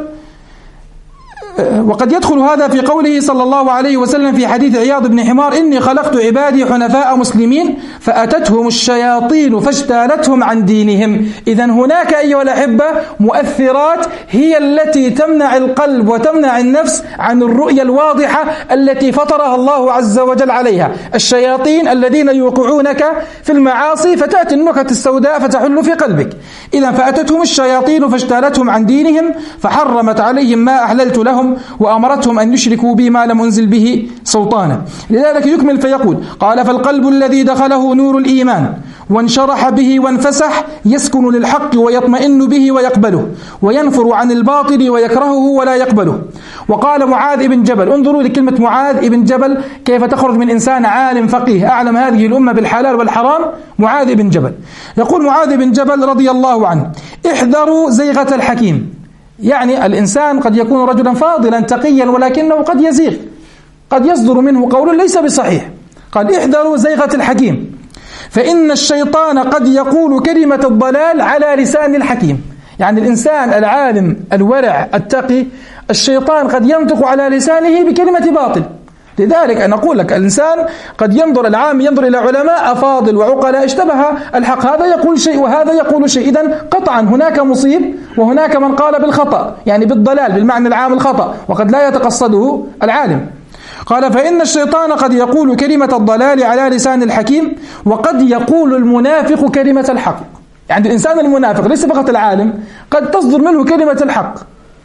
وقد يدخل هذا في قوله صلى الله عليه وسلم في حديث عياض بن حمار: إني خلقت عبادي حنفاء مسلمين فأتتهم الشياطين فاجتالتهم عن دينهم. إذن هناك أيها الأحبة مؤثرات هي التي تمنع القلب وتمنع النفس عن الرؤية الواضحة التي فطرها الله عز وجل عليها. الشياطين الذين يوقعونك في المعاصي فتأتي النكت السوداء فتحل في قلبك. إذن فأتتهم الشياطين فاجتالتهم عن دينهم فحرمت عليهم ما أحللت لهم وأمرتهم أن يشركوا بما لم أنزل به سلطانا. لذلك يكمل فيقول: قال: فالقلب الذي دخله نور الإيمان وانشرح به وانفسح يسكن للحق ويطمئن به ويقبله، وينفر عن الباطل ويكرهه ولا يقبله. وقال معاذ بن جبل، انظروا لكلمة معاذ بن جبل كيف تخرج من إنسان عالم فقيه أعلم هذه الأمة بالحلال والحرام، معاذ بن جبل. يقول معاذ بن جبل رضي الله عنه: احذروا زيغة الحكيم. يعني الإنسان قد يكون رجلا فاضلا تقيا ولكنه قد يزيغ، قد يصدر منه قول ليس بصحيح. قد احذروا زيغة الحكيم، فإن الشيطان قد يقول كلمة الضلال على لسان الحكيم. يعني الإنسان العالم الورع التقي، الشيطان قد ينطق على لسانه بكلمة باطل. لذلك أنا أقول لك الإنسان قد ينظر، العام ينظر إلى علماء أفاضل وعقلاء اشتبه الحق، هذا يقول شيء وهذا يقول شيء، إذن قطعا هناك مصيب وهناك من قال بالخطأ، يعني بالضلال بالمعنى العام الخطأ، وقد لا يتقصده العالم. قال: فإن الشيطان قد يقول كلمة الضلال على لسان الحكيم، وقد يقول المنافق كلمة الحق. يعني الإنسان المنافق ليس فقط العالم، قد تصدر منه كلمة الحق.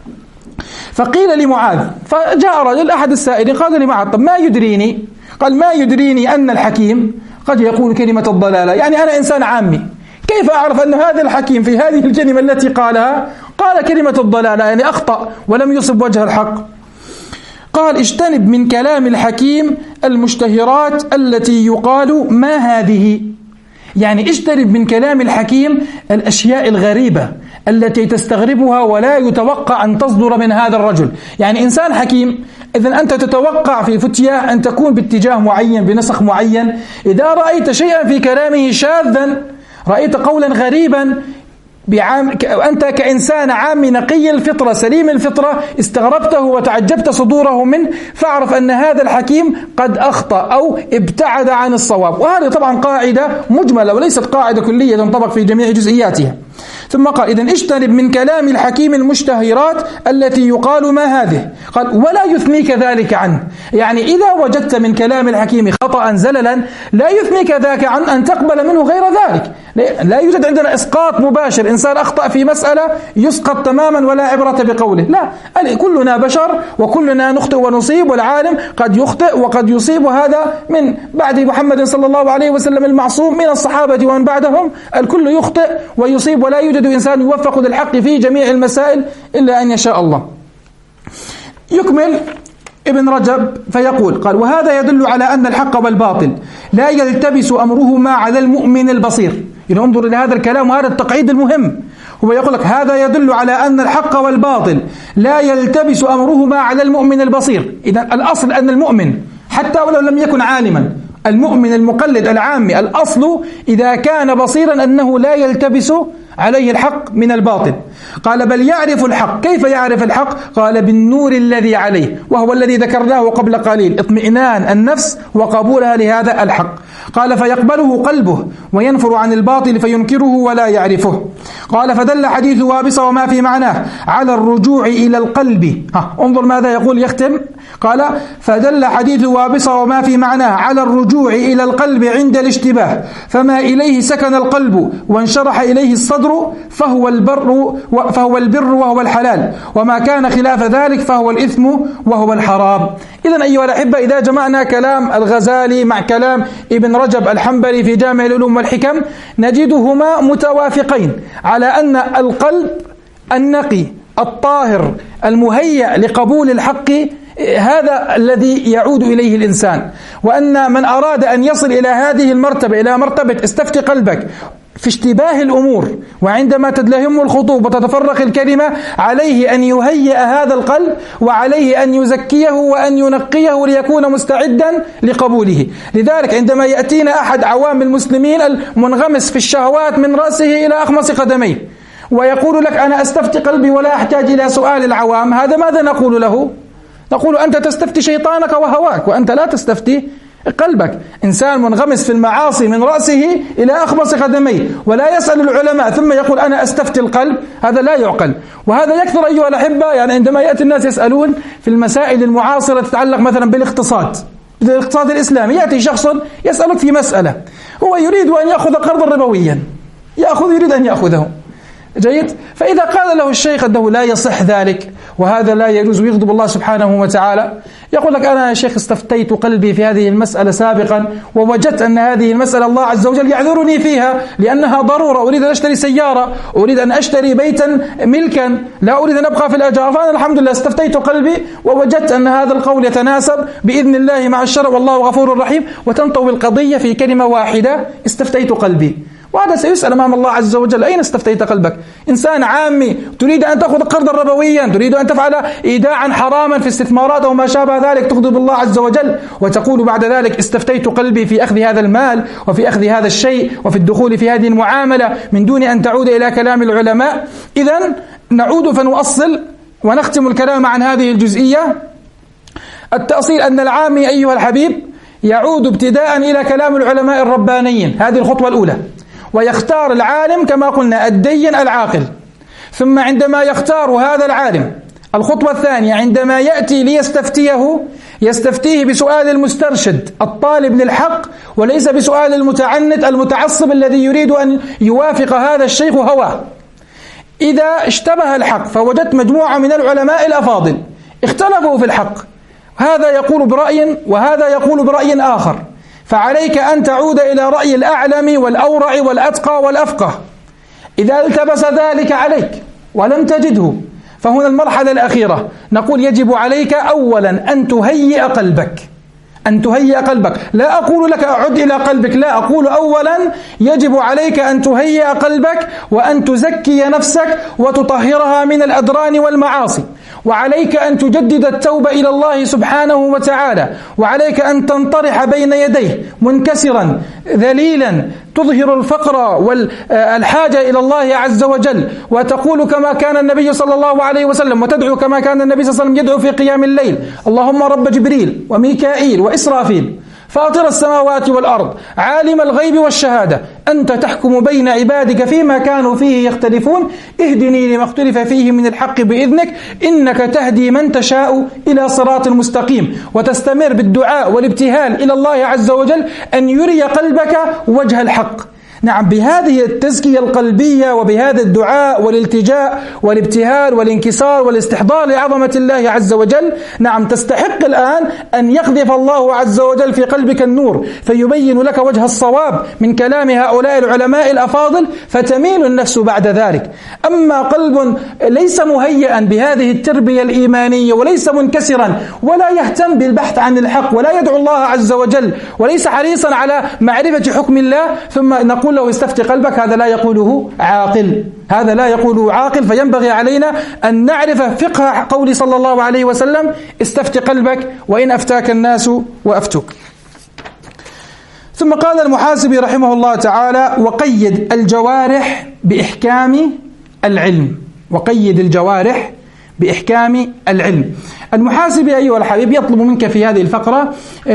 فقيل لمعاذ، فجاء رجل أحد السائلين قال لمعاذ: طب ما يدريني؟ قال: ما يدريني أن الحكيم قد يقول كلمة الضلالة، يعني أنا إنسان عامي، كيف أعرف أن هذا الحكيم في هذه الكلمة التي قالها قال كلمة الضلالة، يعني أخطأ ولم يصب وجه الحق؟ قال: اجتنب من كلام الحكيم المشتهرات التي يقال ما هذه. يعني اجتنب من كلام الحكيم الأشياء الغريبة التي تستغربها ولا يتوقع أن تصدر من هذا الرجل. يعني إنسان حكيم، إذن أنت تتوقع في فتية أن تكون باتجاه معين بنسق معين. إذا رأيت شيئا في كلامه شاذا، رأيت قولا غريبا، بعام أنت كإنسان عام نقي الفطرة سليم الفطرة استغربته وتعجبت صدوره منه، فاعرف أن هذا الحكيم قد أخطأ أو ابتعد عن الصواب. وهذه طبعا قاعدة مجملة وليست قاعدة كلية تنطبق في جميع جزئياتها. ثم قال: إذن اجتنب من كلام الحكيم المشتهرات التي يقال ما هذه. قال: ولا يثنيك ذلك عنه. يعني إذا وجدت من كلام الحكيم خطأ زللا لا يثنيك ذاك عن أن تقبل منه غير ذلك. لا يوجد عندنا إسقاط مباشر، إنسان أخطأ في مسألة يسقط تماما ولا عبرة بقوله، لا، كلنا بشر وكلنا نخطئ ونصيب، والعالم قد يخطئ وقد يصيب، وهذا من بعد محمد صلى الله عليه وسلم المعصوم من الصحابة ومن بعدهم، الكل يخطئ ويصيب، ولا يوجد إنسان يوفق للحق في جميع المسائل إلا أن يشاء الله. يكمل ابن رجب فيقول: قال: وهذا يدل على أن الحق والباطل لا يلتبس أمرهما على المؤمن البصير. يعني انظر إلى هذا الكلام وهذا التقعيد المهم، هو يقول لك هذا يدل على أن الحق والباطل لا يلتبس أمرهما على المؤمن البصير. إذن الأصل أن المؤمن حتى ولو لم يكن عالما، المؤمن المقلد العامي، الأصل إذا كان بصيرا أنه لا يلتبس عليه الحق من الباطل. قال بل يعرف الحق. كيف يعرف الحق؟ قال بالنور الذي عليه، وهو الذي ذكرناه قبل قليل، اطمئنان النفس وقبولها لهذا الحق. قال فيقبله قلبه وينفر عن الباطل فينكره ولا يعرفه. قال فدل حديث وابصة وما في معناه على الرجوع إلى القلب. ها انظر ماذا يقول يختم. قال فدل حديث وابصة وما في معناه على الرجوع إلى القلب عند الاشتباه، فما إليه سكن القلب وانشرح إليه الصدر فهو البر فهو البر وهو الحلال، وما كان خلاف ذلك فهو الإثم وهو الحرام. إذن أيها الأحبة، إذا جمعنا كلام الغزالي مع كلام ابن رجب الحنبلي في جامع العلوم والحكم نجدهما متوافقين على أن القلب النقي الطاهر المهيأ لقبول الحق هذا الذي يعود إليه الإنسان، وأن من أراد أن يصل إلى هذه المرتبة، إلى مرتبة استفتي قلبك في اشتباه الأمور وعندما تدلهم الخطوب وتتفرق الكلمة، عليه أن يهيئ هذا القلب وعليه أن يزكيه وأن ينقيه ليكون مستعدا لقبوله. لذلك عندما يأتينا أحد عوام المسلمين المنغمس في الشهوات من رأسه إلى أخمص قدميه ويقول لك أنا أستفتي قلبي ولا أحتاج إلى سؤال العوام، هذا ماذا نقول له؟ نقول أنت تستفتي شيطانك وهواك وأنت لا تستفتي قلبك. إنسان منغمس في المعاصي من رأسه إلى أخمص قدميه ولا يسأل العلماء ثم يقول أنا أستفتي القلب، هذا لا يعقل. وهذا يكثر أيها الأحبة، يعني عندما يأتي الناس يسألون في المسائل المعاصرة تتعلق مثلا بالاقتصاد بالاقتصاد الإسلامي، يأتي شخص يسألك في مسألة هو يريد أن يأخذ قرضا ربويا، يأخذ يريد أن يأخذه جيد، فإذا قال له الشيخ أنه لا يصح ذلك وهذا لا يجوز ويغضب الله سبحانه وتعالى، يقول لك أنا يا شيخ استفتيت قلبي في هذه المسألة سابقا ووجدت أن هذه المسألة الله عز وجل يعذرني فيها لأنها ضرورة، أريد أن أشتري سيارة، أريد أن أشتري بيتا ملكا، لا أريد أن أبقى في الأجار، فأنا الحمد لله استفتيت قلبي ووجدت أن هذا القول يتناسب بإذن الله مع الشرع والله غفور رحيم، وتنطوي القضية في كلمة واحدة استفتيت قلبي. وهذا سيسأل أمام الله عز وجل أين استفتيت قلبك؟ إنسان عامي تريد أن تأخذ قرضا ربويا، تريد أن تفعل إيداعا حراما في استثمارات أو ما شابه ذلك تغضب الله عز وجل، وتقول بعد ذلك استفتيت قلبي في أخذ هذا المال وفي أخذ هذا الشيء وفي الدخول في هذه المعاملة من دون أن تعود إلى كلام العلماء. إذن نعود فنؤصل ونختم الكلام عن هذه الجزئية. التأصيل أن العامي أيها الحبيب يعود ابتداء إلى كلام العلماء الربانيين، هذه الخطوة الأولى، ويختار العالم كما قلنا الدين العاقل. ثم عندما يختار هذا العالم، الخطوة الثانية عندما يأتي ليستفتيه يستفتيه بسؤال المسترشد الطالب للحق وليس بسؤال المتعنت المتعصب الذي يريد أن يوافق هذا الشيخ هواه. إذا اشتبه الحق فوجدت مجموعة من العلماء الأفاضل اختلفوا في الحق، هذا يقول برأي وهذا يقول برأي آخر، فعليك أن تعود إلى رأي الأعلم والأورع والأتقى والأفقه. إذا التبس ذلك عليك ولم تجده، فهنا المرحلة الأخيرة نقول يجب عليك أولا أن تهيئ قلبك، أن تهيئ قلبك. لا أقول لك أعد إلى قلبك، لا، أقول أولا يجب عليك أن تهيئ قلبك وأن تزكي نفسك وتطهرها من الأدران والمعاصي، وعليك أن تجدد التوبة إلى الله سبحانه وتعالى، وعليك أن تنطرح بين يديه منكسرا ذليلا تظهر الفقر والحاجة إلى الله عز وجل، وتقول كما كان النبي صلى الله عليه وسلم، وتدعو كما كان النبي صلى الله عليه وسلم يدعو في قيام الليل: اللهم رب جبريل وميكائيل وإسرافيل فاطر السماوات والأرض عالم الغيب والشهادة أنت تحكم بين عبادك فيما كانوا فيه يختلفون اهدني لما اختلف فيه من الحق بإذنك إنك تهدي من تشاء إلى صراط مستقيم. وتستمر بالدعاء والابتهال إلى الله عز وجل أن يري قلبك وجه الحق. نعم، بهذه التزكية القلبية وبهذا الدعاء والالتجاء والابتهال والانكسار والاستحضار لعظمة الله عز وجل، نعم تستحق الآن أن يقذف الله عز وجل في قلبك النور فيبين لك وجه الصواب من كلام هؤلاء العلماء الأفاضل فتميل النفس بعد ذلك. أما قلب ليس مهيئا بهذه التربية الإيمانية وليس منكسرا ولا يهتم بالبحث عن الحق ولا يدعو الله عز وجل وليس حريصا على معرفة حكم الله، ثم نقول له استفتي قلبك، هذا لا يقوله عاقل، هذا لا يقوله عاقل. فينبغي علينا أن نعرف فقه قول صلى الله عليه وسلم: استفتي قلبك وإن أفتاك الناس وأفتوك. ثم قال المحاسبي رحمه الله تعالى: وقيد الجوارح بإحكام العلم. وقيد الجوارح بإحكام العلم. المحاسبي أيها الحبيب يطلب منك في هذه الفقرة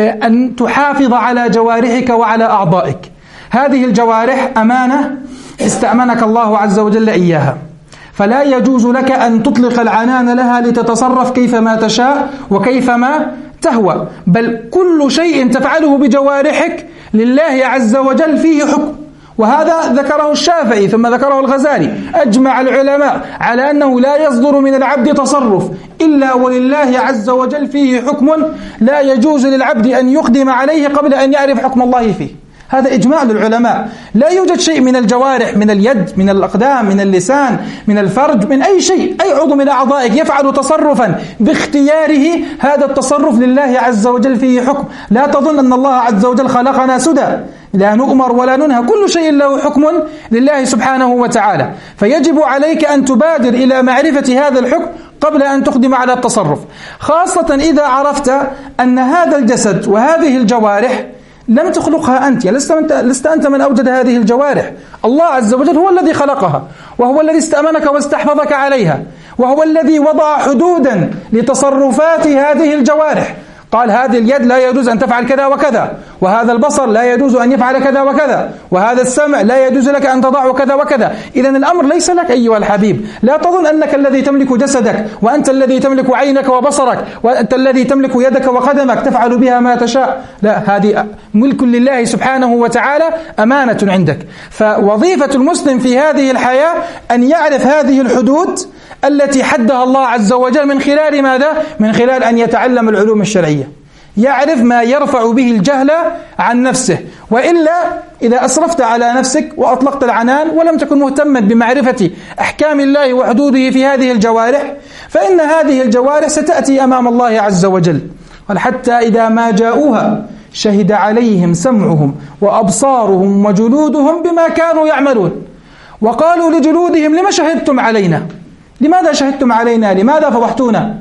أن تحافظ على جوارحك وعلى أعضائك. هذه الجوارح أمانة استأمنك الله عز وجل إياها، فلا يجوز لك أن تطلق العنان لها لتتصرف كيفما تشاء وكيفما تهوى، بل كل شيء تفعله بجوارحك لله عز وجل فيه حكم. وهذا ذكره الشافعي ثم ذكره الغزالي. أجمع العلماء على أنه لا يصدر من العبد تصرف إلا ولله عز وجل فيه حكم لا يجوز للعبد أن يقدم عليه قبل أن يعرف حكم الله فيه. هذا إجماع للعلماء. لا يوجد شيء من الجوارح، من اليد، من الأقدام، من اللسان، من الفرج، من أي شيء، أي عضو من أعضائك يفعل تصرفا باختياره، هذا التصرف لله عز وجل فيه حكم. لا تظن أن الله عز وجل خلقنا سدى لا نؤمر ولا ننهى، كل شيء له حكم لله سبحانه وتعالى. فيجب عليك أن تبادر إلى معرفة هذا الحكم قبل أن تقدم على التصرف، خاصة إذا عرفت أن هذا الجسد وهذه الجوارح لم تخلقها أنت، يعني لست أنت, لست أنت من أوجد هذه الجوارح. الله عز وجل هو الذي خلقها، وهو الذي استأمنك واستحفظك عليها، وهو الذي وضع حدودا لتصرفات هذه الجوارح. قال: هذه اليد لا يجوز أن تفعل كذا وكذا، وهذا البصر لا يجوز أن يفعل كذا وكذا، وهذا السمع لا يجوز لك أن تضع كذا وكذا. إذن الأمر ليس لك أيها الحبيب. لا تظن أنك الذي تملك جسدك، وأنت الذي تملك عينك وبصرك، وأنت الذي تملك يدك وقدمك تفعل بها ما تشاء. لا، هذه ملك لله سبحانه وتعالى، أمانة عندك. فوظيفة المسلم في هذه الحياة أن يعرف هذه الحدود التي حدها الله عز وجل، من خلال ماذا؟ من خلال أن يتعلم العلوم الشرعية، يعرف ما يرفع به الجهل عن نفسه. وإلا إذا أسرفت على نفسك وأطلقت العنان ولم تكن مهتما بمعرفة أحكام الله وحدوده في هذه الجوارح، فإن هذه الجوارح ستأتي أمام الله عز وجل. حتى إذا ما جاءوها شهد عليهم سمعهم وأبصارهم وجلودهم بما كانوا يعملون، وقالوا لجلودهم: لما شهدتم علينا؟ لماذا شهدتم علينا؟ لماذا فضحتونا؟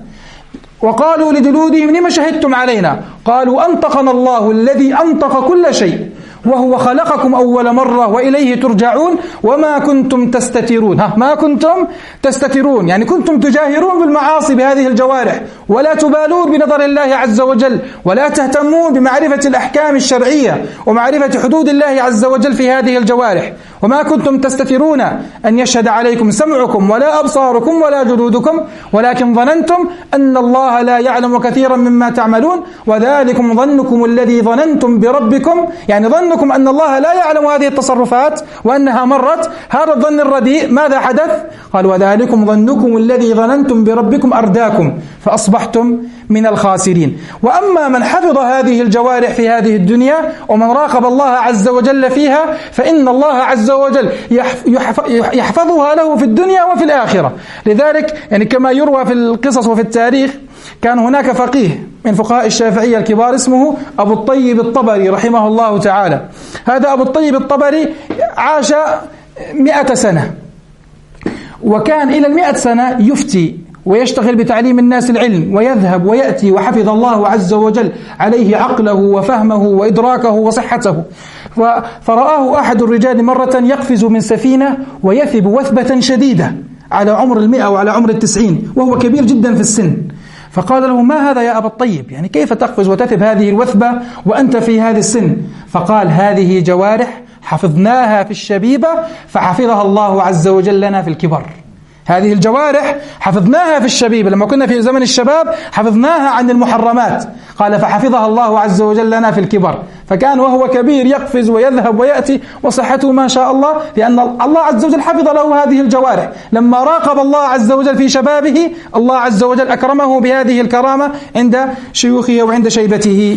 وقالوا لجلودهم: لما شهدتم علينا؟ قالوا: أنطقنا الله الذي أنطق كل شيء وهو خلقكم أول مرة وإليه ترجعون وما كنتم تستترون. ها، ما كنتم تستترون، يعني كنتم تجاهرون بالمعاصي بهذه الجوارح، ولا تبالون بنظر الله عز وجل، ولا تهتمون بمعرفة الأحكام الشرعية ومعرفة حدود الله عز وجل في هذه الجوارح. وما كنتم تستترون أن يشهد عليكم سمعكم ولا أبصاركم ولا جلودكم، ولكن ظننتم أن الله لا يعلم كثيرا مما تعملون، وذلكم ظنكم الذي ظننتم بربكم، يعني ظنكم أن الله لا يعلم هذه التصرفات وأنها مرت. هذا الظن الرديء ماذا حدث؟ قال: وذلكم ظنكم الذي ظننتم بربكم أرداكم فأصبحتم من الخاسرين. وأما من حفظ هذه الجوارح في هذه الدنيا ومن راقب الله عز وجل فيها، فإن الله عز وجل يحفظها له في الدنيا وفي الآخرة. لذلك يعني كما يروى في القصص وفي التاريخ، كان هناك فقيه من فقهاء الشافعية الكبار اسمه أبو الطيب الطبري رحمه الله تعالى. هذا أبو الطيب الطبري عاش مئة سنة، وكان إلى المئة سنة يفتي ويشتغل بتعليم الناس العلم، ويذهب ويأتي، وحفظ الله عز وجل عليه عقله وفهمه وإدراكه وصحته. فرآه أحد الرجال مرة يقفز من سفينة ويثب وثبة شديدة على عمر المئة وعلى عمر التسعين، وهو كبير جدا في السن. فقال له: ما هذا يا أبا الطيب؟ يعني كيف تقفز وتثب هذه الوثبة وأنت في هذا السن؟ فقال: هذه جوارح حفظناها في الشبيبة فحفظها الله عز وجل لنا في الكبر. هذه الجوارح حفظناها في الشبيبة، لما كنا في زمن الشباب حفظناها عن المحرمات. قال: فحفظها الله عز وجل لنا في الكبر. فكان وهو كبير يقفز ويذهب ويأتي وصحته ما شاء الله، لأن الله عز وجل حفظ له هذه الجوارح. لما راقب الله عز وجل في شبابه، الله عز وجل أكرمه بهذه الكرامة عند شيوخه وعند شيبته.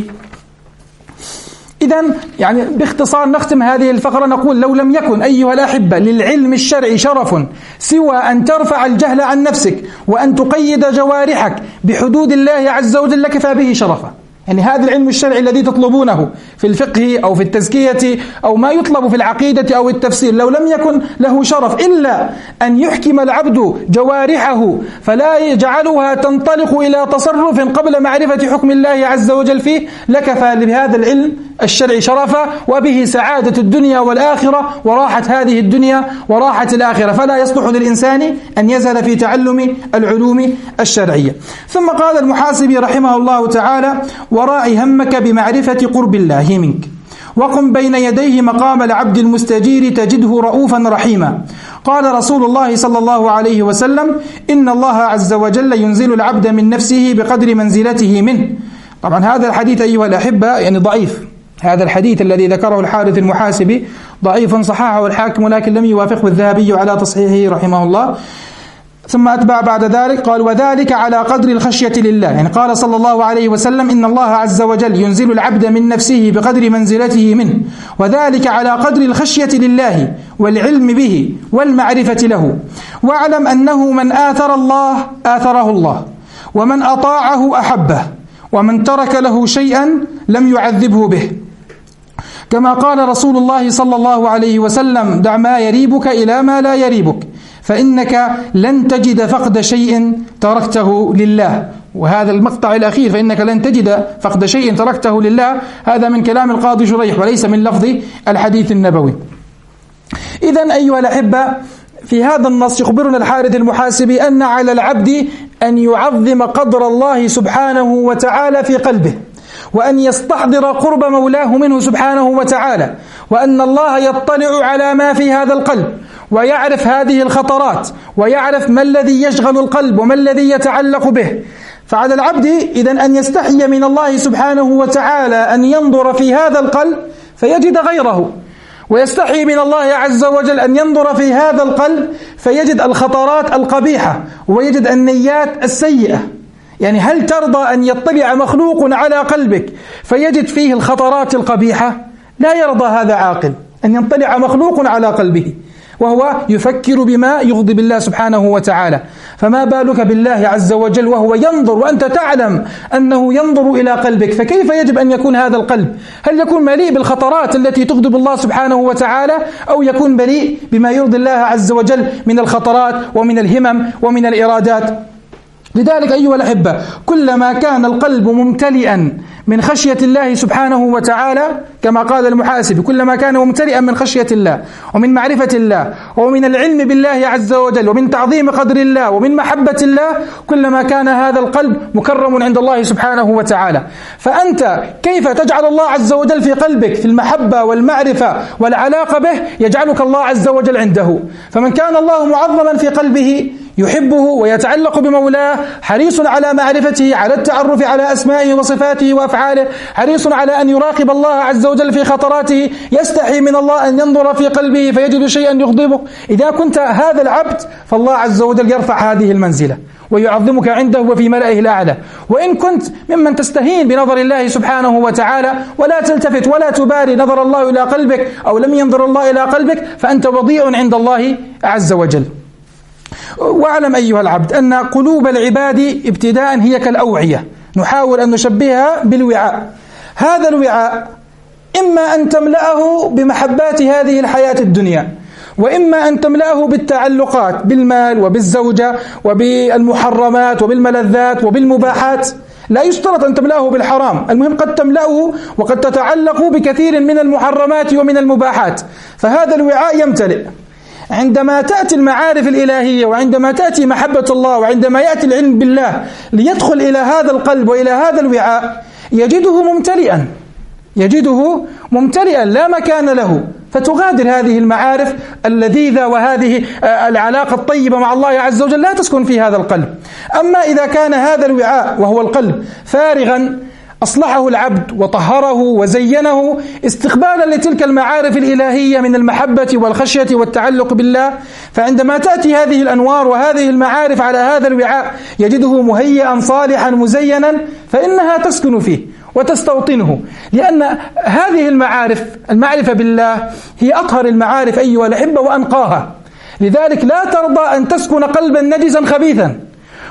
إذن يعني باختصار نختم هذه الفقرة، نقول: لو لم يكن أيها الأحبة للعلم الشرعي شرف سوى أن ترفع الجهل عن نفسك وأن تقيد جوارحك بحدود الله عز وجل لكفى به شرفا. يعني هذا العلم الشرعي الذي تطلبونه في الفقه أو في التزكية أو ما يطلب في العقيدة أو التفسير، لو لم يكن له شرف إلا أن يحكم العبد جوارحه فلا يجعلها تنطلق إلى تصرف قبل معرفة حكم الله عز وجل فيه، لكفى بهذا العلم الشرعي شرفا، وبه سعادة الدنيا والآخرة وراحة هذه الدنيا وراحة الآخرة. فلا يصلح للإنسان أن يزهد في تعلم العلوم الشرعية. ثم قال المحاسبي رحمه الله تعالى: وراعي همك بمعرفة قرب الله منك، وقم بين يديه مقام العبد المستجير تجده رؤوفا رحيما. قال رسول الله صلى الله عليه وسلم: إن الله عز وجل ينزل العبد من نفسه بقدر منزلته منه. طبعا هذا الحديث أيها الأحبة يعني ضعيف، هذا الحديث الذي ذكره الحارث المحاسبي ضعيف صححه الحاكم ولكن لم يوافقه الذهبي على تصحيحه رحمه الله. ثم أتبع بعد ذلك قال: وذلك على قدر الخشية لله، يعني قال صلى الله عليه وسلم: إن الله عز وجل ينزل العبد من نفسه بقدر منزلته منه، وذلك على قدر الخشية لله والعلم به والمعرفة له. واعلم أنه من آثر الله آثره الله، ومن أطاعه أحبه، ومن ترك له شيئا لم يعذبه به. كما قال رسول الله صلى الله عليه وسلم: دع ما يريبك إلى ما لا يريبك، فإنك لن تجد فقد شيء تركته لله. وهذا المقطع الأخير فإنك لن تجد فقد شيء تركته لله، هذا من كلام القاضي شريح وليس من لفظ الحديث النبوي. إذن أيها الأحبة، في هذا النص يخبرنا الحارث المحاسبي أن على العبد أن يعظم قدر الله سبحانه وتعالى في قلبه، وأن يستحضر قرب مولاه منه سبحانه وتعالى، وأن الله يطلع على ما في هذا القلب ويعرف هذه الخطرات ويعرف ما الذي يشغل القلب وما الذي يتعلق به. فعلى العبد إذن أن يستحي من الله سبحانه وتعالى أن ينظر في هذا القلب فيجد غيره، ويستحي من الله عز وجل أن ينظر في هذا القلب فيجد الخطرات القبيحة ويجد النيات السيئة. يعني هل ترضى أن يطلع مخلوق على قلبك فيجد فيه الخطرات القبيحة؟ لا يرضى هذا عاقل أن يطلع مخلوق على قلبه وهو يفكر بما يغضب الله سبحانه وتعالى، فما بالك بالله عز وجل وهو ينظر وأنت تعلم أنه ينظر إلى قلبك؟ فكيف يجب أن يكون هذا القلب؟ هل يكون مليء بالخطرات التي تغضب الله سبحانه وتعالى، أو يكون مليء بما يرضي الله عز وجل من الخطرات ومن الهمم ومن الإرادات؟ لذلك أيها الأحبة، كلما كان القلب ممتلئا من خشية الله سبحانه وتعالى كما قال المحاسب، كلما كان ممتلئا من خشية الله ومن معرفة الله ومن العلم بالله عز وجل ومن تعظيم قدر الله ومن محبة الله، كلما كان هذا القلب مكرم عند الله سبحانه وتعالى. فأنت كيف تجعل الله عز وجل في قلبك في المحبة والمعرفة والعلاقة به يجعلك الله عز وجل عنده. فمن كان الله معظما في قلبه يحبه ويتعلق بمولاه، حريص على معرفته، على التعرف على أسمائه وصفاته وأفعاله، حريص على أن يراقب الله عز وجل في خطراته، يستحي من الله أن ينظر في قلبه فيجد شيئا يغضبه. إذا كنت هذا العبد فالله عز وجل يرفع هذه المنزلة ويعظمك عنده وفي ملئه الأعلى. وإن كنت ممن تستهين بنظر الله سبحانه وتعالى ولا تلتفت ولا تبالي نظر الله إلى قلبك أو لم ينظر الله إلى قلبك، فأنت وضيع عند الله عز وجل. واعلم أيها العبد أن قلوب العباد ابتداء هي كالأوعية، نحاول أن نشبهها بالوعاء. هذا الوعاء إما أن تملأه بمحبات هذه الحياة الدنيا، وإما أن تملأه بالتعلقات بالمال وبالزوجة وبالمحرمات وبالملذات وبالمباحات. لا يشترط أن تملأه بالحرام، المهم قد تملأه وقد تتعلق بكثير من المحرمات ومن المباحات. فهذا الوعاء يمتلئ. عندما تأتي المعارف الإلهية وعندما تأتي محبة الله وعندما يأتي العلم بالله ليدخل إلى هذا القلب وإلى هذا الوعاء يجده ممتلئا، يجده ممتلئا لا مكان له، فتغادر هذه المعارف اللذيذة وهذه العلاقة الطيبة مع الله عز وجل لا تسكن في هذا القلب. أما إذا كان هذا الوعاء وهو القلب فارغا أصلحه العبد وطهره وزينه استقبالا لتلك المعارف الإلهية من المحبة والخشية والتعلق بالله، فعندما تأتي هذه الأنوار وهذه المعارف على هذا الوعاء يجده مهيئا صالحا مزينا، فإنها تسكن فيه وتستوطنه، لأن هذه المعارف المعرفة بالله هي أطهر المعارف أيها الأحبة وأنقاها. لذلك لا ترضى أن تسكن قلبا نجسا خبيثا،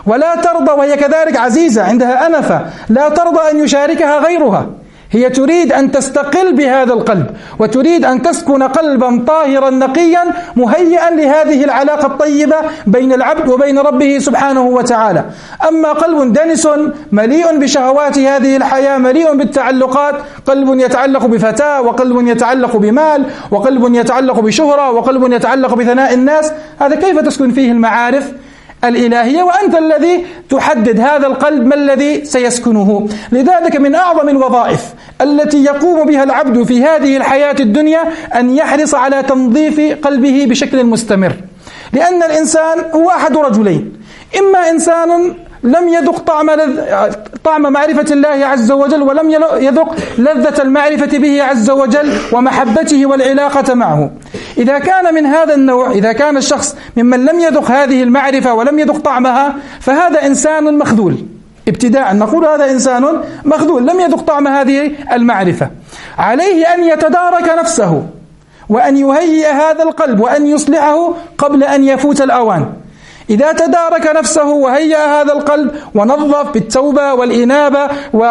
ولا ترضى، وهي كذلك عزيزة عندها أنفة لا ترضى أن يشاركها غيرها. هي تريد أن تستقل بهذا القلب، وتريد أن تسكن قلبا طاهرا نقيا مهيئا لهذه العلاقة الطيبة بين العبد وبين ربه سبحانه وتعالى. أما قلب دنس مليء بشهوات هذه الحياة، مليء بالتعلقات، قلب يتعلق بفتاة، وقلب يتعلق بمال، وقلب يتعلق بشهرة، وقلب يتعلق بثناء الناس، هذا كيف تسكن فيه المعارف الإلهية؟ وأنت الذي تحدد هذا القلب ما الذي سيسكنه. لذلك من أعظم الوظائف التي يقوم بها العبد في هذه الحياة الدنيا أن يحرص على تنظيف قلبه بشكل مستمر، لأن الإنسان هو أحد رجلين: إما إنسان لم يذق طعم, لذ... طعم معرفة الله عز وجل، ولم يذق لذة المعرفة به عز وجل ومحبته والعلاقة معه. إذا كان من هذا النوع، إذا كان الشخص ممن لم يذق هذه المعرفة ولم يذق طعمها، فهذا إنسان مخذول. ابتداء نقول هذا إنسان مخذول لم يذق طعم هذه المعرفة. عليه أن يتدارك نفسه، وأن يهيئ هذا القلب، وأن يصلحه قبل أن يفوت الأوان. إذا تدارك نفسه وهيأ هذا القلب ونظف بالتوبة والإنابة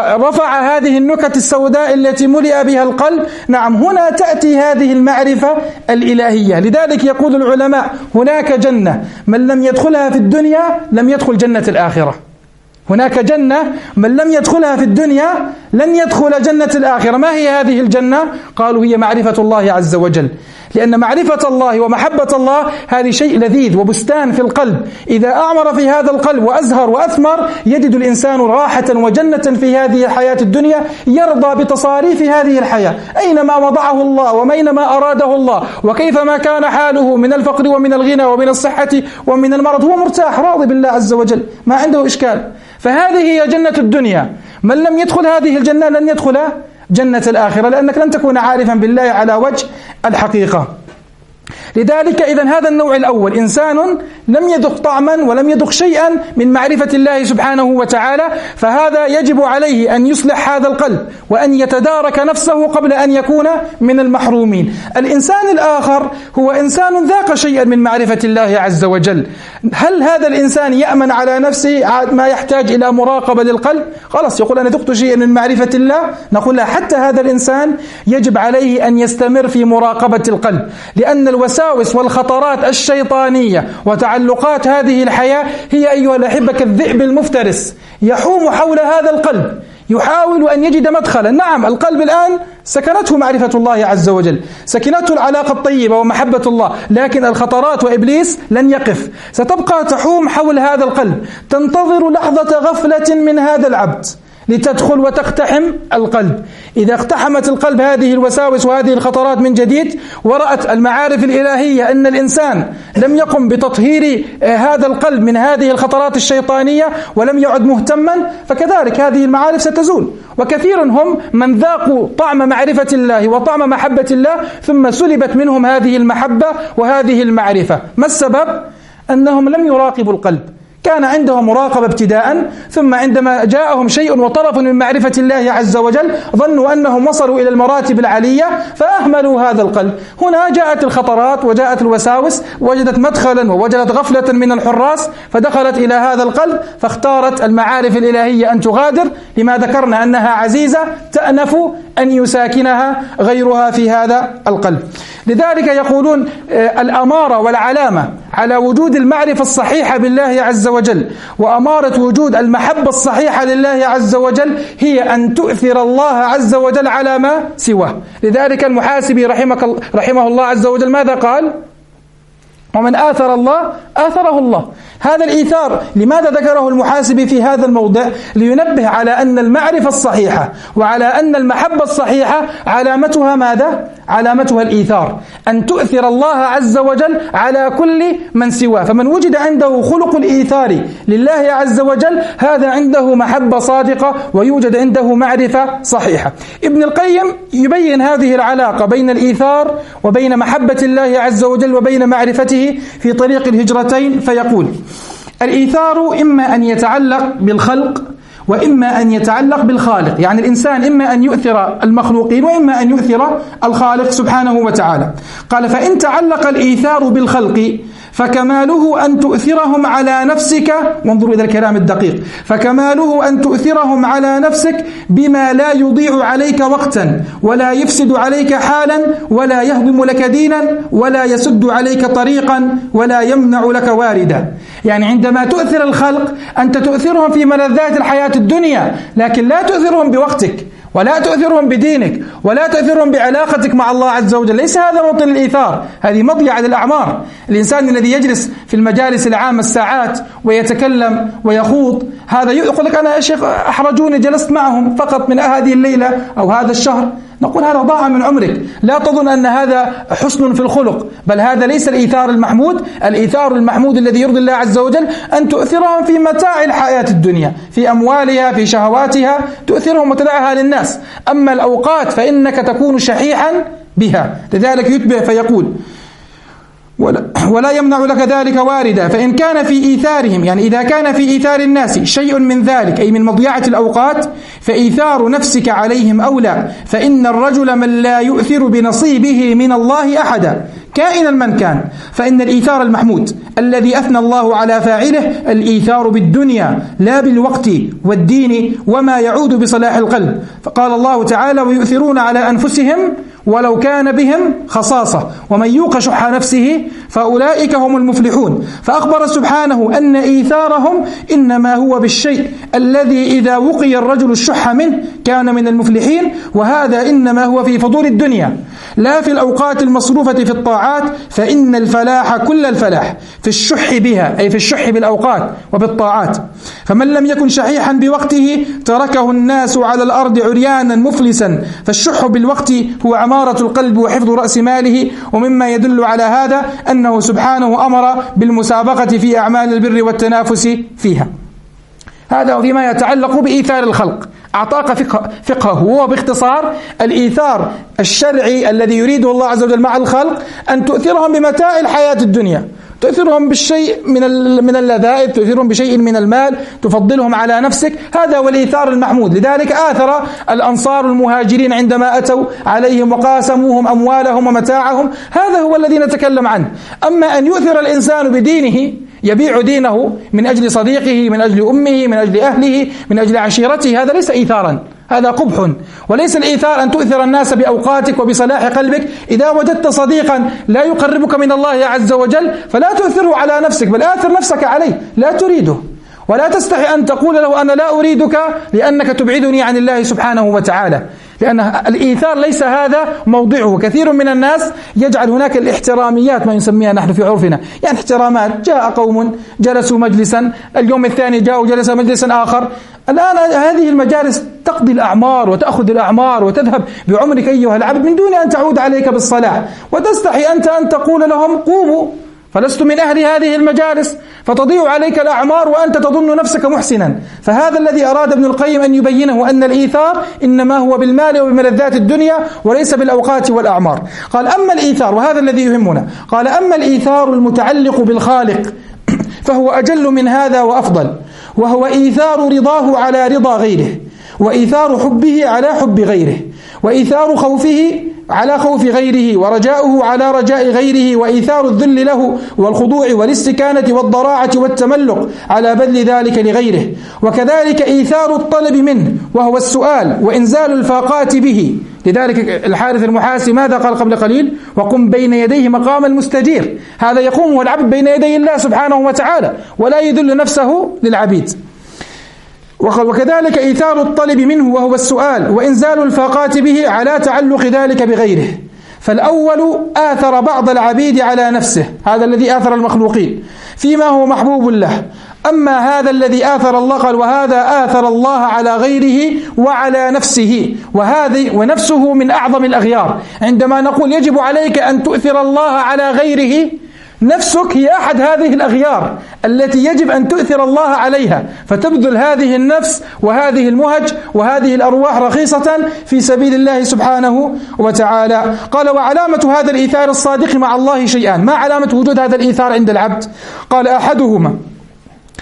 ورفع هذه النكت السوداء التي ملئ بها القلب، نعم هنا تأتي هذه المعرفة الإلهية. لذلك يقول العلماء: هناك جنة من لم يدخلها في الدنيا لم يدخل جنة الآخرة. هناك جنة من لم يدخلها في الدنيا لن يدخل جنة الآخرة. ما هي هذه الجنة؟ قالوا: هي معرفة الله عز وجل، لأن معرفة الله ومحبة الله هذه شيء لذيذ وبستان في القلب، إذا أعمر في هذا القلب وأزهر وأثمر يجد الإنسان راحة وجنة في هذه الحياة الدنيا، يرضى بتصاريف هذه الحياة أينما وضعه الله وأينما أراده الله، وكيفما كان حاله من الفقر ومن الغنى ومن الصحة ومن المرض، هو مرتاح راضي بالله عز وجل، ما عنده إشكال. فهذه هي جنة الدنيا. من لم يدخل هذه الجنة لن يدخل جنة الآخرة، لأنك لن تكون عارفا بالله على وجه الحقيقة. لذلك إذن هذا النوع الأول إنسان لم يذق طعما ولم يذق شيئا من معرفة الله سبحانه وتعالى، فهذا يجب عليه أن يصلح هذا القلب وأن يتدارك نفسه قبل أن يكون من المحرومين. الإنسان الآخر هو إنسان ذاق شيئا من معرفة الله عز وجل. هل هذا الإنسان يأمن على نفسه ما يحتاج إلى مراقبة للقلب؟ خلاص يقول أنا ذقت شيئا من معرفة الله، نقول لا، حتى هذا الإنسان يجب عليه أن يستمر في مراقبة القلب، لأن الوساوس والخطرات الشيطانية وتعلقات هذه الحياة هي أيها الأحبة كالذئب المفترس يحوم حول هذا القلب، يحاول أن يجد مدخلا. نعم القلب الآن سكنته معرفة الله عز وجل، سكنته العلاقة الطيبة ومحبة الله، لكن الخطرات وإبليس لن يقف، ستبقى تحوم حول هذا القلب، تنتظر لحظة غفلة من هذا العبد لتدخل وتقتحم القلب. إذا اقتحمت القلب هذه الوساوس وهذه الخطرات من جديد، ورأت المعارف الإلهية أن الإنسان لم يقم بتطهير هذا القلب من هذه الخطرات الشيطانية ولم يعد مهتما، فكذلك هذه المعارف ستزول. وكثير هم من ذاقوا طعم معرفة الله وطعم محبة الله ثم سلبت منهم هذه المحبة وهذه المعرفة. ما السبب؟ أنهم لم يراقبوا القلب. كان عندهم مراقبة ابتداء، ثم عندما جاءهم شيء وطرف من معرفة الله عز وجل ظنوا أنهم وصلوا إلى المراتب العالية فأهملوا هذا القلب. هنا جاءت الخطرات وجاءت الوساوس، وجدت مدخلا ووجدت غفلة من الحراس فدخلت إلى هذا القلب، فاختارت المعارف الإلهية أن تغادر، لما ذكرنا أنها عزيزة تأنف أن يساكنها غيرها في هذا القلب. لذلك يقولون الأمارة والعلامة على وجود المعرفة الصحيحة بالله عز وجل وأمارة وجود المحبة الصحيحة لله عز وجل هي أن تؤثر الله عز وجل على ما سواه. لذلك المحاسبي رحمه, رحمه الله عز وجل ماذا قال؟ ومن آثر الله آثره الله. هذا الإيثار لماذا ذكره المحاسبي في هذا الموضع؟ لينبه على أن المعرفة الصحيحة وعلى أن المحبة الصحيحة علامتها ماذا؟ علامتها الإيثار، أن تؤثر الله عز وجل على كل من سواه. فمن وجد عنده خلق الإيثار لله عز وجل هذا عنده محبة صادقة ويوجد عنده معرفة صحيحة. ابن القيم يبين هذه العلاقة بين الإيثار وبين محبة الله عز وجل وبين معرفته في طريق الهجرتين، فيقول: الإيثار إما أن يتعلق بالخلق وإما أن يتعلق بالخالق، يعني الإنسان إما أن يؤثر المخلوقين وإما أن يؤثر الخالق سبحانه وتعالى. قال: فإن تعلق الإيثار بالخلق فكماله أن تؤثرهم على نفسك، وانظروا إلى الكلام الدقيق، فكماله أن تؤثرهم على نفسك بما لا يضيع عليك وقتا ولا يفسد عليك حالا ولا يهضم لك دينا ولا يسد عليك طريقا ولا يمنع لك واردا. يعني عندما تؤثر الخلق أنت تؤثرهم في ملذات الحياة الدنيا، لكن لا تؤثرهم بوقتك ولا تؤثرهم بدينك ولا تؤثرهم بعلاقتك مع الله عز وجل. ليس هذا موطن الإيثار، هذه مضيعة للأعمار. الإنسان الذي يجلس في المجالس العامة الساعات ويتكلم ويخوض، هذا يقول لك أنا يا شيخ أحرجوني جلست معهم فقط من هذه الليلة أو هذا الشهر، نقول هذا ضاع من عمرك. لا تظن أن هذا حسن في الخلق، بل هذا ليس الإيثار المحمود. الإيثار المحمود الذي يرضي الله عز وجل أن تؤثرهم في متاع الحياة الدنيا، في أموالها، في شهواتها، تؤثرهم وتدعها للناس. أما الأوقات فإنك تكون شحيحا بها. لذلك يتبع فيقول ولا, ولا يمنع لك ذلك واردا. فإن كان في إيثارهم، يعني إذا كان في إيثار الناس شيء من ذلك أي من مضيعة الأوقات، فإيثار نفسك عليهم أولى. فإن الرجل من لا يؤثر بنصيبه من الله أحدا كائنا من كان. فإن الإيثار المحمود الذي أثنى الله على فاعله الإيثار بالدنيا لا بالوقت والدين وما يعود بصلاح القلب. فقال الله تعالى ويؤثرون على أنفسهم ولو كان بهم خصاصة ومن يوق شح نفسه فأولئك هم المفلحون. فأخبر سبحانه أن إيثارهم إنما هو بالشيء الذي إذا وقي الرجل الشح منه كان من المفلحين، وهذا إنما هو في فضول الدنيا لا في الأوقات المصروفة في الطاعات. فإن الفلاح كل الفلاح في الشح بها، أي في الشح بالأوقات وبالطاعات. فمن لم يكن شحيحا بوقته تركه الناس على الأرض عريانا مفلسا. فالشح بالوقت هو عمارة القلب وحفظ رأس ماله. ومما يدل على هذا أنه سبحانه أمر بالمسابقة في أعمال البر والتنافس فيها. هذا فيما يتعلق بإيثار الخلق. أعطاك فقه فقهه هو باختصار الإيثار الشرعي الذي يريده الله عز وجل مع الخلق أن تؤثرهم بمتاع الحياة الدنيا، تؤثرهم بالشيء من من اللذائذ، تؤثرهم بشيء من المال، تفضلهم على نفسك. هذا هو الإيثار المحمود. لذلك آثر الأنصار المهاجرين عندما أتوا عليهم وقاسموهم أموالهم ومتاعهم. هذا هو الذي نتكلم عنه. أما أن يؤثر الإنسان بدينه، يبيع دينه من أجل صديقه، من أجل أمه، من أجل أهله، من أجل عشيرته، هذا ليس إيثارا، هذا قبح. وليس الإيثار أن تؤثر الناس بأوقاتك وبصلاح قلبك. إذا وجدت صديقا لا يقربك من الله عز وجل فلا تؤثره على نفسك، بل آثر نفسك عليه، لا تريده ولا تستحي أن تقول له أنا لا أريدك لأنك تبعدني عن الله سبحانه وتعالى، لأن الإيثار ليس هذا موضعه. كثير من الناس يجعل هناك الاحتراميات ما نسميها نحن في عرفنا، يعني احترامات، جاء قوم جلسوا مجلسا، اليوم الثاني جاءوا جلس مجلسا آخر. الآن هذه المجالس تقضي الأعمار وتأخذ الأعمار وتذهب بعمرك أيها العبد من دون أن تعود عليك بالصلاح، وتستحي أنت أن تقول لهم قوموا، فلست من أهل هذه المجالس، فتضيع عليك الأعمار وأنت تظن نفسك محسنا. فهذا الذي أراد ابن القيم أن يبينه، أن الإيثار إنما هو بالمال وبملذات الدنيا وليس بالأوقات والأعمار. قال أما الإيثار، وهذا الذي يهمنا، قال أما الإيثار المتعلق بالخالق فهو أجل من هذا وأفضل، وهو إيثار رضاه على رضا غيره، وإيثار حبه على حب غيره، وإيثار خوفه على خوف غيره، ورجاؤه على رجاء غيره، وإيثار الذل له والخضوع والاستكانة والضراعة والتملق على بذل ذلك لغيره. وكذلك إيثار الطلب منه وهو السؤال وإنزال الفاقات به. لذلك الحارث المحاسي ماذا قال قبل قليل؟ وقم بين يديه مقام المستجير. هذا يقوم العبد بين يدي الله سبحانه وتعالى ولا يذل نفسه للعبيد. وكذلك إيثار الطلب منه وهو السؤال وإنزال الفاقات به على تعلق ذلك بغيره. فالأول آثر بعض العبيد على نفسه، هذا الذي آثر المخلوقين فيما هو محبوب له. أما هذا الذي آثر الله، قال وهذا آثر الله على غيره وعلى نفسه، وهذه ونفسه من أعظم الأغيار. عندما نقول يجب عليك أن تؤثر الله على غيره، نفسك هي أحد هذه الأغيار التي يجب أن تؤثر الله عليها، فتبذل هذه النفس وهذه المهج وهذه الأرواح رخيصة في سبيل الله سبحانه وتعالى. قال وعلامة هذا الإيثار الصادق مع الله شيئان. ما علامة وجود هذا الإيثار عند العبد؟ قال أحدهما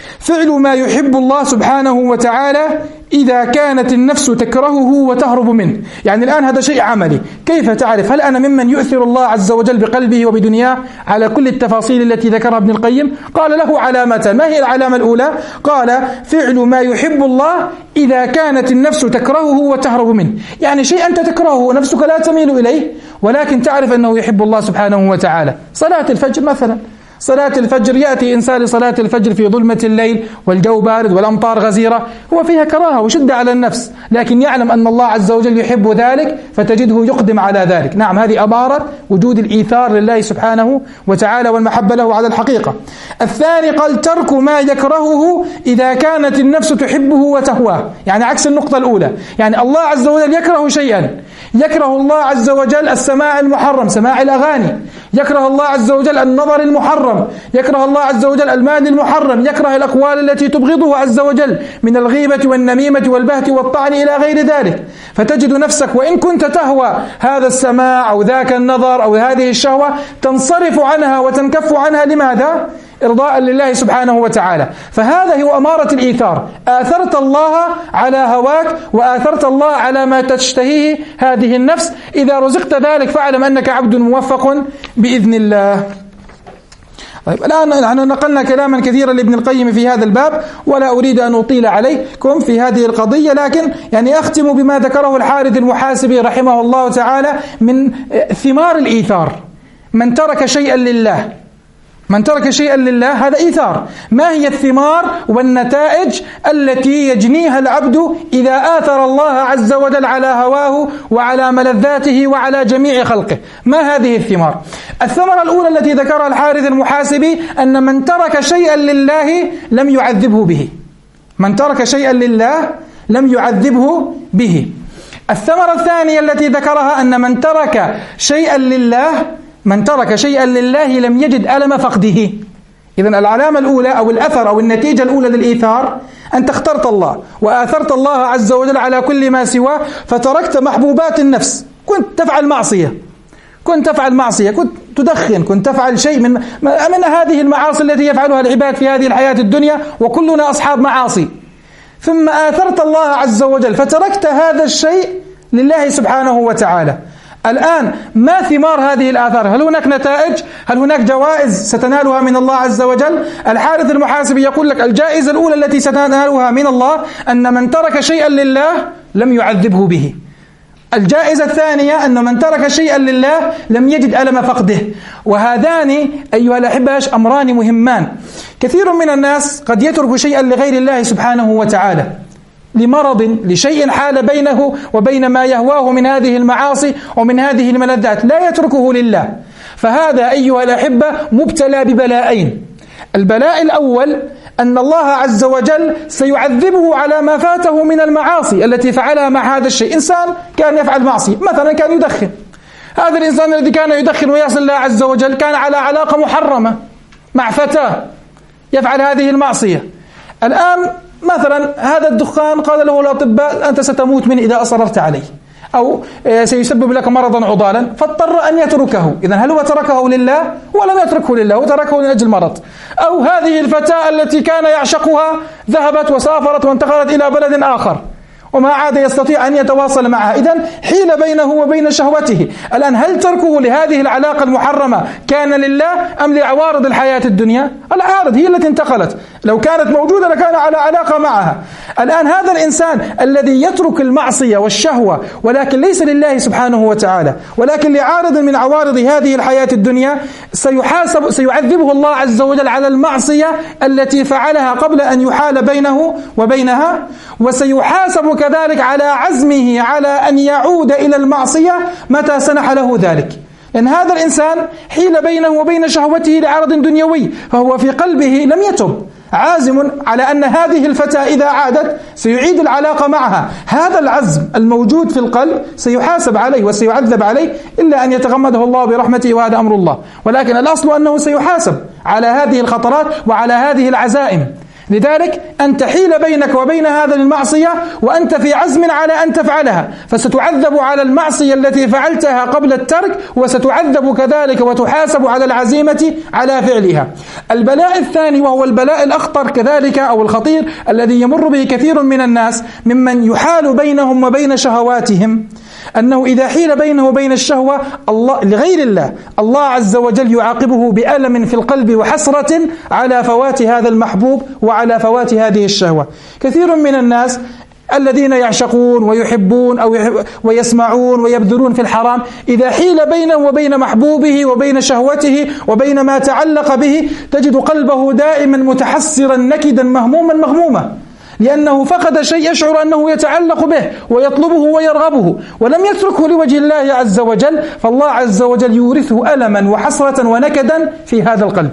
فعل ما يحب الله سبحانه وتعالى إذا كانت النفس تكرهه وتهرب منه. يعني الآن هذا شيء عملي، كيف تعرف هل أنا ممن يؤثر الله عز وجل بقلبه وبدنياه على كل التفاصيل التي ذكرها ابن القيم؟ قال له علامتان. ما هي العلامة الأولى؟ قال فعل ما يحب الله إذا كانت النفس تكرهه وتهرب منه. يعني شيء أنت تكرهه ونفسك لا تميل إليه، ولكن تعرف أنه يحب الله سبحانه وتعالى. صلاة الفجر مثلا، صلاة الفجر يأتي إنسان لصلاة الفجر في ظلمة الليل والجو بارد والأمطار غزيرة، هو فيها كراهة وشدة على النفس، لكن يعلم أن الله عز وجل يحب ذلك فتجده يقدم على ذلك. نعم، هذه أمارة وجود الإيثار لله سبحانه وتعالى والمحبة له على الحقيقة. الثاني قال ترك ما يكرهه إذا كانت النفس تحبه وتهواه. يعني عكس النقطة الأولى، يعني الله عز وجل يكره شيئا، يكره الله عز وجل السماع المحرم، سماع الأغاني، يكره الله عز وجل النظر المحرم، يكره الله عز وجل المال المحرم، يكره الأقوال التي تبغضه عز وجل من الغيبة والنميمة والبهت والطعن إلى غير ذلك. فتجد نفسك وإن كنت تهوى هذا السماع أو ذاك النظر أو هذه الشهوة تنصرف عنها وتنكف عنها. لماذا؟ إرضاء لله سبحانه وتعالى. فهذا هو أمارة الإيثار، آثرت الله على هواك وآثرت الله على ما تشتهيه هذه النفس. إذا رزقت ذلك فاعلم أنك عبد موفق بإذن الله. طيب، الآن نحن نقلنا كلاما كثيرا لابن القيم في هذا الباب، ولا أريد أن أطيل عليكم في هذه القضية، لكن يعني أختم بما ذكره الحارث المحاسبي رحمه الله تعالى من ثمار الإيثار. من ترك شيئا لله، من ترك شيئا لله هذا إيثار. ما هي الثمار والنتائج التي يجنيها العبد إذا آثر الله عز وجل على هواه وعلى ملذاته وعلى جميع خلقه؟ ما هذه الثمار؟ الثمرة الأولى التي ذكرها الحارث المحاسبي أن من ترك شيئا لله لم يعذبه به. من ترك شيئا لله لم يعذبه به. الثمرة الثانية التي ذكرها أن من ترك شيئا لله من ترك شيئا لله لم يجد ألم فقده. إذن العلامة الأولى أو الأثر أو النتيجة الأولى للإيثار أنت اخترت الله وآثرت الله عز وجل على كل ما سواه، فتركت محبوبات النفس. كنت تفعل معصية، كنت تفعل معصية، كنت تدخن، كنت تفعل شيء من من هذه المعاصي التي يفعلها العباد في هذه الحياة الدنيا، وكلنا أصحاب معاصي. ثم آثرت الله عز وجل فتركت هذا الشيء لله سبحانه وتعالى. الآن ما ثمار هذه الآثار؟ هل هناك نتائج؟ هل هناك جوائز ستنالها من الله عز وجل؟ الحارث المحاسبي يقول لك الجائزة الأولى التي ستنالها من الله أن من ترك شيئا لله لم يعذبه به. الجائزة الثانية أن من ترك شيئا لله لم يجد ألم فقده. وهذان أيها الأحبة أمران مهمان. كثير من الناس قد يترك شيئا لغير الله سبحانه وتعالى لمرض، لشيء حال بينه وبين ما يهواه من هذه المعاصي ومن هذه الملذات، لا يتركه لله. فهذا أيها الأحبة مبتلى ببلاءين. البلاء الأول أن الله عز وجل سيعذبه على ما فاته من المعاصي التي فعلها مع هذا الشيء. إنسان كان يفعل معصية، مثلا كان يدخن، هذا الإنسان الذي كان يدخن ويعصي الله عز وجل كان على علاقة محرمة مع فتاة يفعل هذه المعصية. الآن مثلا هذا الدخان قال له الأطباء أنت ستموت منه إذا أصررت عليه، أو سيسبب لك مرضا عضالا، فاضطر أن يتركه. إذن هل هو تركه لله؟ ولم يتركه لله، وتركه من أجل المرض. أو هذه الفتاة التي كان يعشقها ذهبت وسافرت وانتقلت إلى بلد آخر وما عاد يستطيع أن يتواصل معها، إذن حيل بينه وبين شهوته. الآن هل تركه لهذه العلاقة المحرمة كان لله أم لعوارض الحياة الدنيا؟ العارض هي التي انتقلت، لو كانت موجودة لكان على علاقة معها. الآن هذا الإنسان الذي يترك المعصية والشهوة ولكن ليس لله سبحانه وتعالى ولكن لعارض من عوارض هذه الحياة الدنيا سيحاسب سيعذبه الله عز وجل على المعصية التي فعلها قبل أن يحال بينه وبينها، وسيحاسب كذلك على عزمه على أن يعود إلى المعصية متى سنح له ذلك. لأن هذا الإنسان حيل بينه وبين شهوته لعرض دنيوي، فهو في قلبه لم يتب، عازم على أن هذه الفتاة إذا عادت سيعيد العلاقة معها. هذا العزم الموجود في القلب سيحاسب عليه وسيعذب عليه إلا أن يتغمده الله برحمته، وهذا أمر الله. ولكن الأصل أنه سيحاسب على هذه الخطرات وعلى هذه العزائم. لذلك أن تحيل بينك وبين هذا المعصية وأنت في عزم على أن تفعلها، فستعذب على المعصية التي فعلتها قبل الترك، وستعذب كذلك وتحاسب على العزيمة على فعلها. البلاء الثاني وهو البلاء الأخطر كذلك أو الخطير الذي يمر به كثير من الناس ممن يحال بينهم وبين شهواتهم، أنه إذا حيل بينه وبين الشهوة الله لغير الله، الله عز وجل يعاقبه بألم في القلب وحسرة على فوات هذا المحبوب وعلى فوات هذه الشهوة. كثير من الناس الذين يعشقون ويحبون أو ويسمعون ويبذلون في الحرام، إذا حيل بينه وبين محبوبه وبين شهوته وبين ما تعلق به تجد قلبه دائما متحسرا نكدا مهموما مغموما، لأنه فقد شيء يشعر أنه يتعلق به ويطلبه ويرغبه ولم يتركه لوجه الله عز وجل، فالله عز وجل يورثه ألما وحسرة ونكدا في هذا القلب.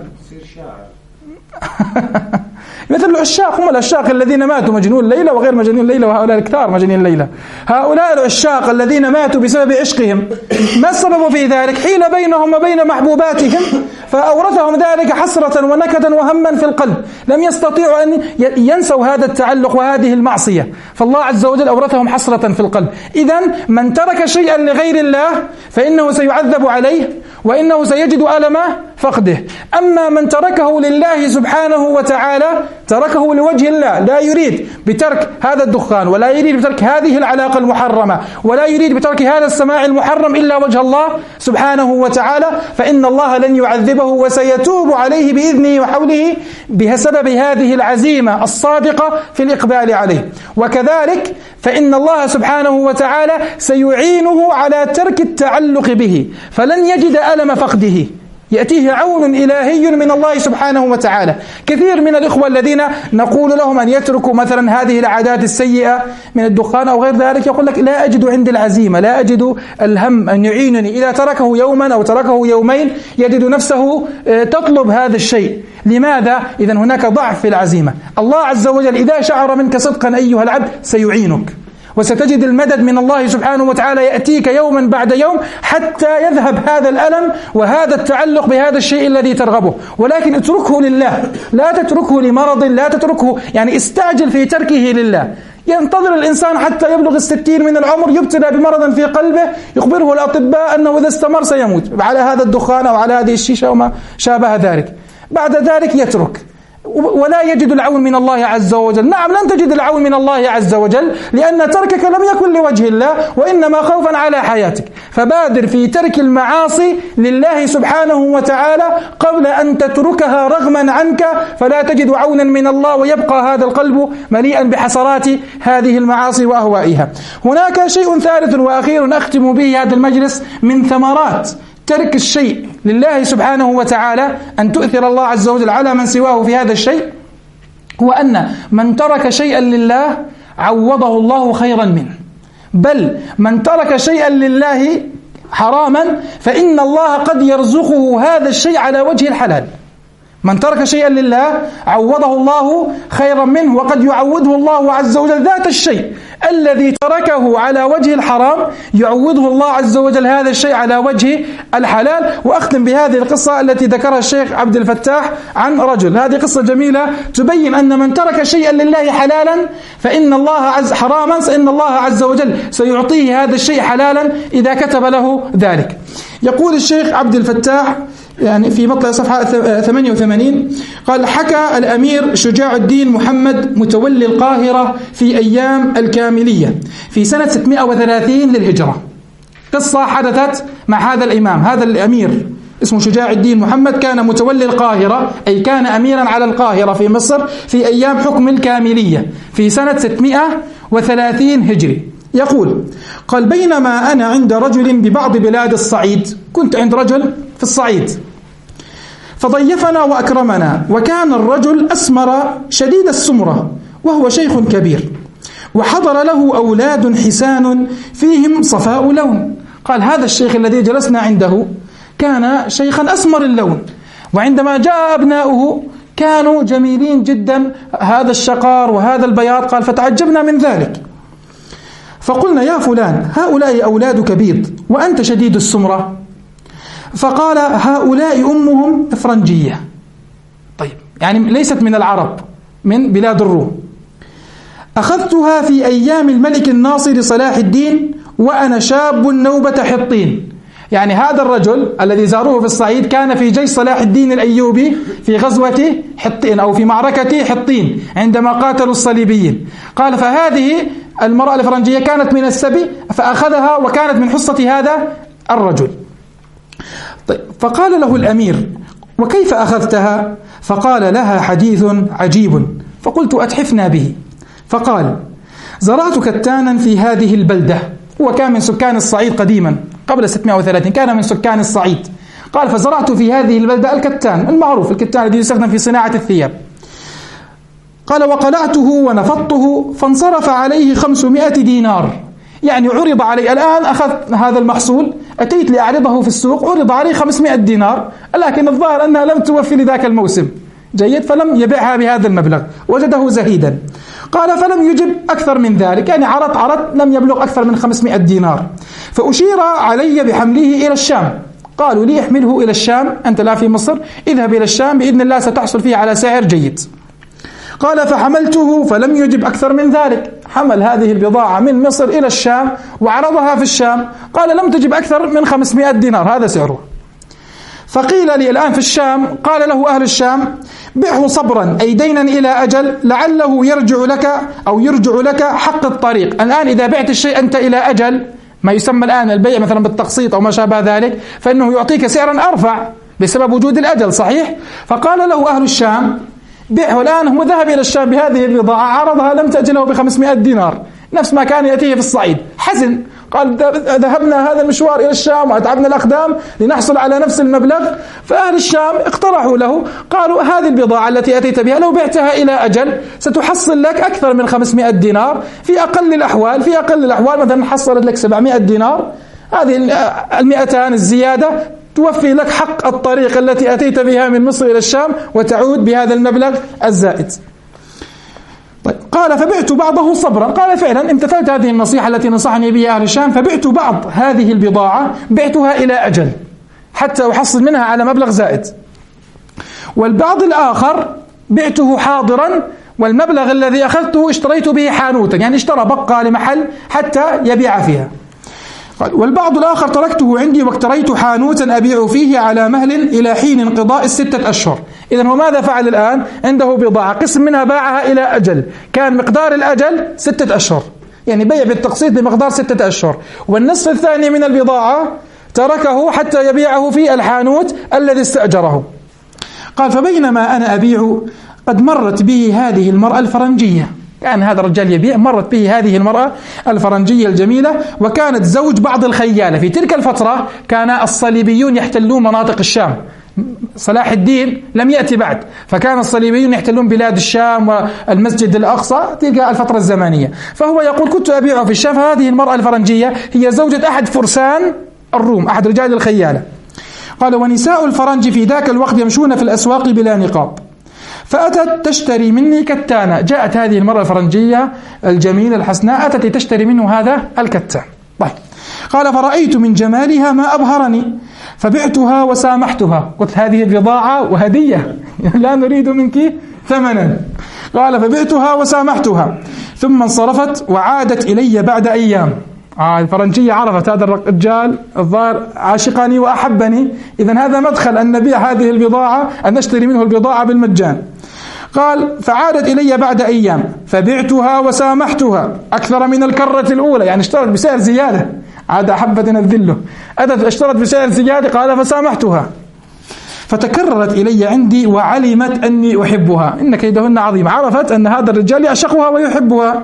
مثل العشاق، هم العشاق الذين ماتوا مجنون ليلى وغير مجنون ليلى، وهؤلاء الكثار مجنين ليلى. هؤلاء العشاق الذين ماتوا بسبب عشقهم، ما السبب في ذلك؟ حيل بينهم وبين محبوباتهم فأورثهم ذلك حسرة ونكدا وهما في القلب، لم يستطيعوا أن ينسوا هذا التعلق وهذه المعصية، فالله عز وجل أورثهم حسرة في القلب. إذن من ترك شيئا لغير الله فإنه سيعذب عليه وإنه سيجد ألم فقده. أما من تركه لله سبحانه وتعالى تركه لوجه الله، لا يريد بترك هذا الدخان ولا يريد بترك هذه العلاقة المحرمة ولا يريد بترك هذا السماع المحرم إلا وجه الله سبحانه وتعالى، فإن الله لن يعذبه وسيتوب عليه بإذنه وحوله بسبب هذه العزيمة الصادقة في الإقبال عليه. وكذلك فإن الله سبحانه وتعالى سيعينه على ترك التعلق به، فلن يجد ألم فقده، يأتيه عون إلهي من الله سبحانه وتعالى. كثير من الإخوة الذين نقول لهم أن يتركوا مثلا هذه العادات السيئة من الدخان أو غير ذلك، يقول لك لا أجد عندي العزيمة، لا أجد الهم أن يعينني. إذا تركه يوما أو تركه يومين يجد نفسه تطلب هذا الشيء. لماذا؟ إذن هناك ضعف في العزيمة. الله عز وجل إذا شعر منك صدقا أيها العبد سيعينك، وستجد المدد من الله سبحانه وتعالى يأتيك يوما بعد يوم حتى يذهب هذا الألم وهذا التعلق بهذا الشيء الذي ترغبه. ولكن اتركه لله، لا تتركه لمرض، لا تتركه يعني استعجل في تركه لله. ينتظر الإنسان حتى يبلغ الستين من العمر يبتلى بمرض في قلبه يخبره الأطباء أنه إذا استمر سيموت على هذا الدخان أو على هذه الشيشة وما شابه ذلك، بعد ذلك يترك ولا يجد العون من الله عز وجل. نعم لن تجد العون من الله عز وجل لأن تركك لم يكن لوجه الله وإنما خوفا على حياتك. فبادر في ترك المعاصي لله سبحانه وتعالى قبل أن تتركها رغما عنك، فلا تجد عونا من الله ويبقى هذا القلب مليئا بحسرات هذه المعاصي وأهوائها. هناك شيء ثالث وأخير أختم به هذا المجلس من ثمرات ترك الشيء لله سبحانه وتعالى، أن تؤثر الله عز وجل على من سواه في هذا الشيء، هو أن من ترك شيئا لله عوضه الله خيرا منه. بل من ترك شيئا لله حراما فإن الله قد يرزقه هذا الشيء على وجه الحلال. من ترك شيئا لله عوضه الله خيرا منه، وقد يعوضه الله عز وجل ذات الشيء الذي تركه على وجه الحرام يعوضه الله عز وجل هذا الشيء على وجه الحلال. وأختم بهذه القصة التي ذكرها الشيخ عبد الفتاح عن رجل، هذه قصة جميلة تبين أن من ترك شيئا لله حلالا فإن الله عز حراما فإن الله عز وجل سيعطيه هذا الشيء حلالا إذا كتب له ذلك. يقول الشيخ عبد الفتاح يعني في مطلع صفحة ثمانية وثمانين قال: حكى الأمير شجاع الدين محمد متولي القاهرة في أيام الكاملية في سنة ستمائة وثلاثين للهجرة، قصة حدثت مع هذا الإمام. هذا الأمير اسمه شجاع الدين محمد كان متولي القاهرة، أي كان أميرا على القاهرة في مصر في أيام حكم الكاملية في سنة ستمائة وثلاثين هجري. يقول: قال: بينما أنا عند رجل ببعض بلاد الصعيد، كنت عند رجل في الصعيد فضيفنا وأكرمنا، وكان الرجل أسمر شديد السمرة وهو شيخ كبير، وحضر له أولاد حسان فيهم صفاء لون. قال: هذا الشيخ الذي جلسنا عنده كان شيخا أسمر اللون، وعندما جاء أبناؤه كانوا جميلين جدا، هذا الشقار وهذا البياض. قال: فتعجبنا من ذلك، فقلنا: يا فلان، هؤلاء أولادك بيض وأنت شديد السمرة. فقال: هؤلاء أمهم إفرنجية. طيب، يعني ليست من العرب، من بلاد الروم. أخذتها في أيام الملك الناصر صلاح الدين وأنا شاب نوبة حطين. يعني هذا الرجل الذي زاروه في الصعيد كان في جيش صلاح الدين الأيوبي في غزوة حطين أو في معركة حطين عندما قاتلوا الصليبيين. قال فهذه المرأة الفرنجية كانت من السبي فأخذها وكانت من حصة هذا الرجل. طيب فقال له الأمير وكيف أخذتها؟ فقال لها حديث عجيب. فقلت أتحفنا به. فقال زرعت كتانا في هذه البلدة. هو كان من سكان الصعيد قديما قبل ستمائة وثلاثين، كان من سكان الصعيد. قال فزرعت في هذه البلدة الكتان المعروف، الكتان الذي يستخدم في صناعة الثياب. قال وقلعته ونفضته فانصرف عليه خمسمائة دينار. يعني عرض علي الآن، أخذ هذا المحصول أتيت لأعرضه في السوق، عرض علي خمسمائة دينار، لكن الظاهر أنها لم توفي لذاك الموسم جيد، فلم يبيعها بهذا المبلغ، وجده زهيدا. قال فلم يجب أكثر من ذلك، يعني عرض عرض لم يبلغ أكثر من خمسمائة دينار. فأشير علي بحمله إلى الشام. قالوا لي احمله إلى الشام، أنت لا في مصر، اذهب إلى الشام بإذن الله ستحصل فيه على سعر جيد. قال فحملته فلم يجب أكثر من ذلك، حمل هذه البضاعة من مصر إلى الشام وعرضها في الشام. قال لم تجب أكثر من خمسمائة دينار، هذا سعره. فقيل لي الآن في الشام، قال له أهل الشام بعه صبرا أي دينا إلى أجل لعله يرجع لك أو يرجع لك حق الطريق. الآن إذا بعت الشيء أنت إلى أجل، ما يسمى الآن البيع مثلا بالتقسيط أو ما شابه ذلك، فإنه يعطيك سعرا أرفع بسبب وجود الأجل، صحيح؟ فقال له أهل الشام بيعه الآن. هو ذهب إلى الشام بهذه البضاعة، عرضها لم تأتي له بخمسمائة دينار، نفس ما كان يأتيه في الصعيد. حزن، قال ذهبنا هذا المشوار إلى الشام وأتعبنا الأقدام لنحصل على نفس المبلغ. فأهل الشام اقترحوا له، قالوا هذه البضاعة التي أتيت بها لو بعتها إلى أجل ستحصل لك أكثر من خمسمائة دينار، في أقل الأحوال في أقل الأحوال مثلا حصلت لك سبعمائة دينار، هذه المئتان الزيادة توفي لك حق الطريق التي أتيت بها من مصر إلى الشام وتعود بهذا المبلغ الزائد. طيب قال فبعت بعضه صبرا. قال فعلا امتثلت هذه النصيحة التي نصحني بها أهل الشام، فبعت بعض هذه البضاعة، بعتها إلى أجل حتى أحصل منها على مبلغ زائد، والبعض الآخر بعته حاضرا، والمبلغ الذي أخذته اشتريت به حانوتا، يعني اشترى بقى لمحل حتى يبيع فيها. والبعض الآخر تركته عندي واقتريت حانوتا أبيع فيه على مهل إلى حين انقضاء الستة أشهر. إذن هو ماذا فعل الآن؟ عنده بضاعة قسم منها باعها إلى أجل، كان مقدار الأجل ستة أشهر، يعني بيع بالتقسيط بمقدار ستة أشهر، والنصف الثاني من البضاعة تركه حتى يبيعه في الحانوت الذي استأجره. قال فبينما أنا أبيع قد مرت به هذه المرأة الفرنجية، كان هذا الرجال يبيع، مرت به هذه المرأة الفرنجية الجميلة، وكانت زوج بعض الخيالة. في تلك الفترة كان الصليبيون يحتلون مناطق الشام، صلاح الدين لم يأتي بعد، فكان الصليبيون يحتلون بلاد الشام والمسجد الأقصى تلك الفترة الزمنية. فهو يقول كنت أبيع في الشام، هذه المرأة الفرنجية هي زوجة أحد فرسان الروم، أحد رجال الخيالة. قال ونساء الفرنج في ذاك الوقت يمشون في الأسواق بلا نقاب، فأتت تشتري مني كتانا. جاءت هذه المرأة الفرنجية الجميلة الحسناء أتت تشتري منه هذا الكتان. طيب قال فرأيت من جمالها ما أبهرني فبعتها وسامحتها. قلت هذه البضاعة وهدية لا نريد منك ثمنا. قال فبعتها وسامحتها ثم انصرفت وعادت إلي بعد أيام. آه الفرنجية عرفت هذا الرجال الظاهر عاشقني وأحبني، إذن هذا مدخل أن نبيع هذه البضاعة، أن نشتري منه البضاعة بالمجان. قال فعادت إلي بعد أيام فبعتها وسامحتها أكثر من الكرة الأولى، يعني اشترت بسعر زيادة، عاد أحبت نذله، أتت اشترت بسعر زيادة. قال فسامحتها فتكررت إلي عندي وعلمت أني أحبها، إن كيدهن عظيم، عرفت أن هذا الرجال يعشقها ويحبها.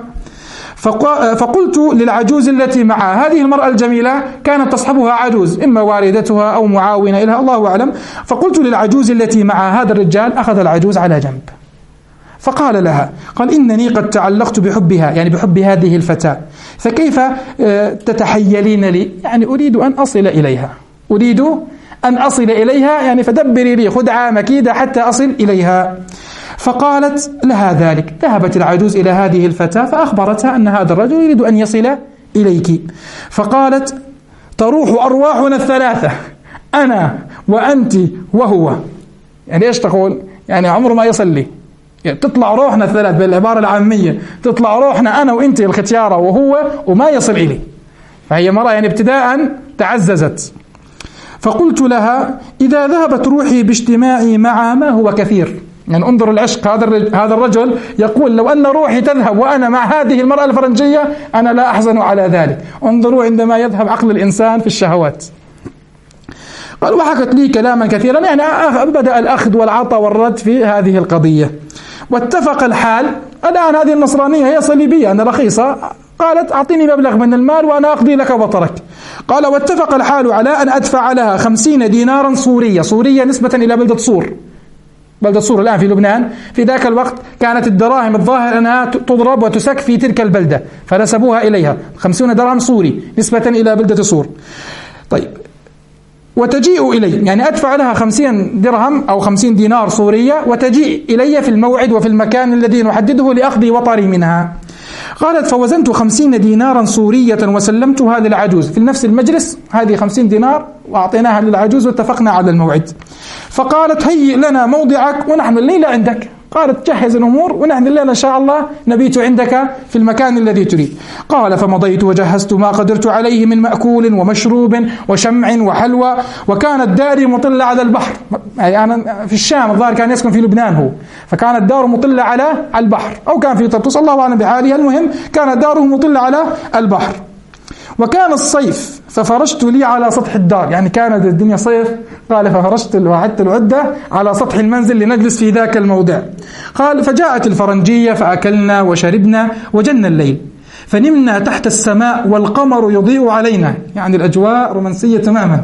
فقلت للعجوز التي معها، هذه المرأة الجميلة كانت تصحبها عجوز، إما والدتها أو معاونة إلها الله أعلم. فقلت للعجوز التي معها، هذا الرجال أخذ العجوز على جنب فقال لها، قال إنني قد تعلقت بحبها، يعني بحب هذه الفتاة، فكيف تتحيلين لي؟ يعني أريد أن أصل إليها، أريد أن أصل إليها، يعني فدبري لي خدعة مكيدة حتى أصل إليها. فقالت لها ذلك. ذهبت العجوز إلى هذه الفتاة فأخبرتها أن هذا الرجل يريد أن يصل إليك. فقالت تروح أرواحنا الثلاثة، أنا وأنت وهو. يعني إيش تقول؟ يعني عمره ما يصل لي، يعني تطلع روحنا الثلاث بالعبارة العامية، تطلع روحنا أنا وإنت الختيارة وهو وما يصل إليه. فهي مرة يعني ابتداء تعززت. فقلت لها إذا ذهبت روحي باجتماعي مع ما هو كثير، يعني انظر العشق، هذا هذا الرجل يقول لو أن روحي تذهب وأنا مع هذه المرأة الفرنجية أنا لا أحزن على ذلك. انظروا عندما يذهب عقل الإنسان في الشهوات. قال وحكت لي كلاما كثيرا، يعني بدأ الأخذ والعطاء والرد في هذه القضية. واتفق الحال. الآن هذه النصرانية هي صليبية، أنا رخيصة، قالت أعطيني مبلغ من المال وأنا أقضي لك وطرك. قال واتفق الحال على أن أدفع لها خمسين دينارا صورية، صورية نسبة إلى بلدة صور، بلدة صور الآن في لبنان. في ذاك الوقت كانت الدراهم الظاهر أنها تضرب وتسك في تلك البلدة فنسبوها إليها، خمسين درهم صوري نسبة إلى بلدة صور. طيب وتجيء إلي، يعني أدفع لها خمسين درهم أو خمسين دينار صورية وتجيء إلي في الموعد وفي المكان الذي نحدده لأخذ وطري منها. قالت فوزنت خمسين دينارا صورية وسلمتها للعجوز في نفس المجلس، هذه خمسين دينار وأعطيناها للعجوز واتفقنا على الموعد. فقالت هيئ لنا موضعك ونحن الليلة عندك. قالت جهز الأمور ونحن الليلة إن شاء الله نبيت عندك في المكان الذي تريد. قال فمضيت وجهزت ما قدرت عليه من مأكول ومشروب وشمع وحلوى، وكانت داري مطلة على البحر. يعني أنا في الشام، الظاهر كان يسكن في لبنان هو، فكانت داره مطلة على البحر، أو كان في طرطوس الله أعلم بحالها، المهم كانت داره مطلة على البحر. وكان الصيف ففرشت لي على سطح الدار، يعني كانت الدنيا صيف، قال ففرشت وعدت العدة على سطح المنزل لنجلس في ذاك الموضع. قال فجاءت الفرنجية فأكلنا وشربنا وجن الليل، فنمنا تحت السماء والقمر يضيء علينا، يعني الأجواء رومانسية تماما.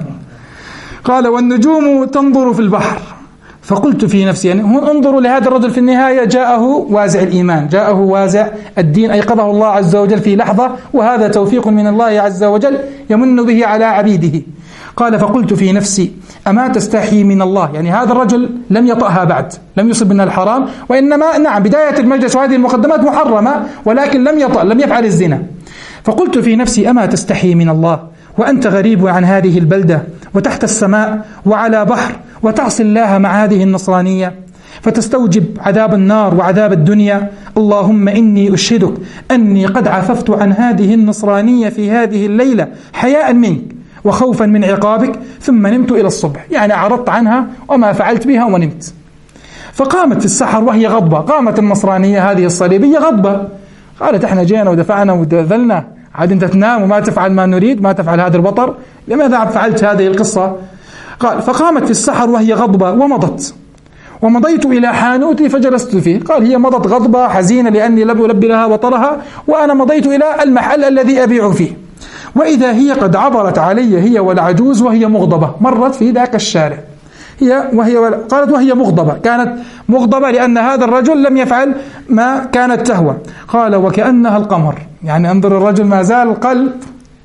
قال والنجوم تنظر في البحر. فقلت في نفسي، يعني انظروا لهذا الرجل في النهاية جاءه وازع الإيمان، جاءه وازع الدين، أيقظه الله عز وجل في لحظة، وهذا توفيق من الله عز وجل يمن به على عبيده. قال فقلت في نفسي أما تستحي من الله، يعني هذا الرجل لم يطأها بعد، لم يصب من الحرام، وإنما نعم بداية المجلس وهذه المقدمات محرمة، ولكن لم يطأ، لم يفعل الزنا. فقلت في نفسي أما تستحي من الله وأنت غريب عن هذه البلدة وتحت السماء وعلى بحر، وتعصي الله مع هذه النصرانية فتستوجب عذاب النار وعذاب الدنيا. اللهم إني أشهدك أني قد عففت عن هذه النصرانية في هذه الليلة حياء منك وخوفا من عقابك، ثم نمت إلى الصبح، يعني أعرضت عنها وما فعلت بها ونمت. فقامت في السحر وهي غضبة، قامت النصرانية هذه الصليبية غضبة، قالت احنا جينا ودفعنا وذلنا، عاد انت تنام وما تفعل ما نريد، ما تفعل هذا البطر، لماذا فعلت هذه القصة؟ قال فقامت في السحر وهي غضبة ومضت، ومضيت إلى حانوتي فجلست فيه. قال هي مضت غضبة حزينة لأني لم ألبي لها وطرها، وأنا مضيت إلى المحل الذي أبيع فيه، وإذا هي قد عبرت علي هي والعجوز وهي مغضبة، مرت في ذاك الشارع هي وهي قالت وهي مغضبة، كانت مغضبة لأن هذا الرجل لم يفعل ما كانت تهوى. قال وكأنها القمر، يعني انظر الرجل ما زال القلب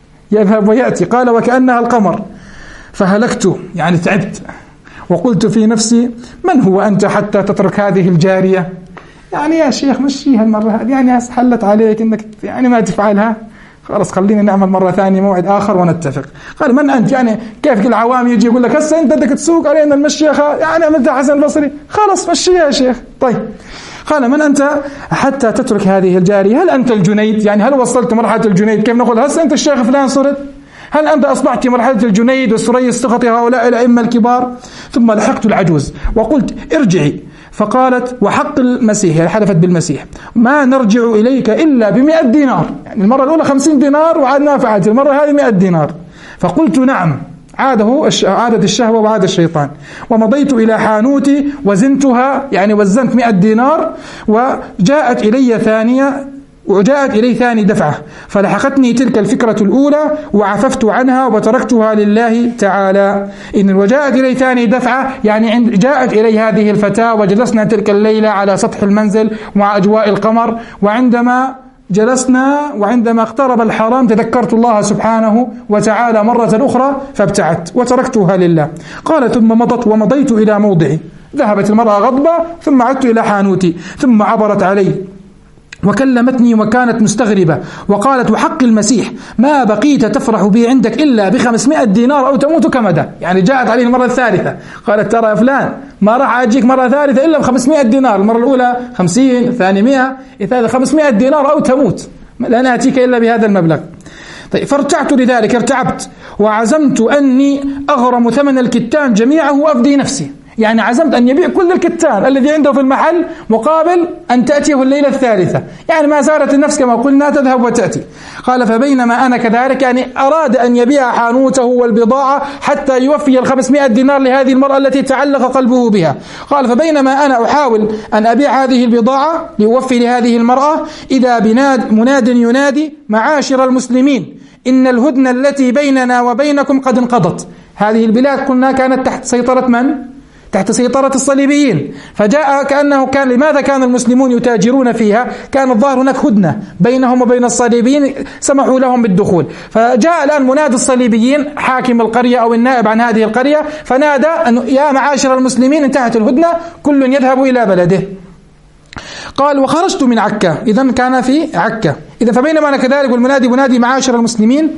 يذهب ويأتي. قال وكأنها القمر، فهلكت، يعني تعبت، وقلت في نفسي من هو أنت حتى تترك هذه الجارية؟ يعني يا شيخ مشيها المرة هذه، يعني حلت عليك إنك يعني ما تفعلها، خلاص خلينا نعمل مرة ثانية موعد آخر ونتفق. قال من أنت؟ يعني كيف كل العوام يجي يقول لك هسه أنت بدك تسوق علينا المشي، يعني عملتها حسن البصري، خلاص مشيها يا شيخ. طيب قال من أنت حتى تترك هذه الجارية؟ هل أنت الجنيد؟ يعني هل وصلت مرحلة الجنيد؟ كيف نقول هسه أنت الشيخ فلان صرت؟ هل أنت أصبحت مرحلة الجنيد والسري السخطي هؤلاء الأئمة الكبار؟ ثم لحقت العجوز وقلت ارجعي. فقالت وحق المسيح، يعني حلفت بالمسيح ما نرجع إليك إلا بمئة دينار، يعني المرة الأولى خمسين دينار وعاد ما فعلت، المرة هذه مئة دينار. فقلت نعم، عاده عادت الشهوة وعاد الشيطان. ومضيت إلى حانوتي وزنتها، يعني وزنت مئة دينار، وجاءت إلي ثانية وجاءت إلي ثاني دفعة، فلحقتني تلك الفكرة الأولى وعففت عنها وتركتها لله تعالى. إن وجاءت إلي ثاني دفعة، يعني عند جاءت إلي هذه الفتاة وجلسنا تلك الليلة على سطح المنزل مع أجواء القمر، وعندما جلسنا وعندما اقترب الحرام تذكرت الله سبحانه وتعالى مرة أخرى فابتعدت وتركتها لله. قال ثم مضت ومضيت إلى موضعي، ذهبت المرأة غضبة ثم عدت إلى حانوتي، ثم عبرت علي وكلمتني وكانت مستغربة وقالت: وحق المسيح ما بقيت تفرح بي عندك إلا بخمسمائة دينار أو تموت كمدا. يعني جاءت عليه المرة الثالثة قالت: ترى يا فلان ما راح أجيك مرة ثالثة إلا بخمسمائة دينار. المرة الأولى خمسين، ثاني مئة، الثالثة خمسمائة دينار أو تموت، لا نأتيك إلا بهذا المبلغ. طيب، فارتعت لذلك، ارتعبت وعزمت أني أغرم ثمن الكتان جميعه وأفدي نفسي. يعني عزمت أن يبيع كل الكتان الذي عنده في المحل مقابل أن تأتيه الليلة الثالثة. يعني ما زالت النفس كما قلنا تذهب وتأتي. قال: فبينما أنا كذلك، يعني أراد أن يبيع حانوته والبضاعة حتى يوفي الخمسمائة دينار لهذه المرأة التي تعلق قلبه بها. قال: فبينما أنا أحاول أن أبيع هذه البضاعة لأوفي لهذه المرأة، إذا بناد مناد ينادي: معاشر المسلمين، إن الهدنة التي بيننا وبينكم قد انقضت. هذه البلاد قلنا كانت تحت سيطرة من؟ تحت سيطرة الصليبيين. فجاء كأنه كان لماذا كان المسلمون يتاجرون فيها؟ كان الظاهر هناك هدنة بينهم وبين الصليبيين، سمحوا لهم بالدخول. فجاء الآن منادي الصليبيين، حاكم القرية أو النائب عن هذه القرية، فنادى أن يا معاشر المسلمين انتهت الهدنة، كل يذهب إلى بلده. قال: وخرجت من عكا. إذن كان في عكا. إذن فبينما أنا كذلك والمنادي منادي: معاشر المسلمين،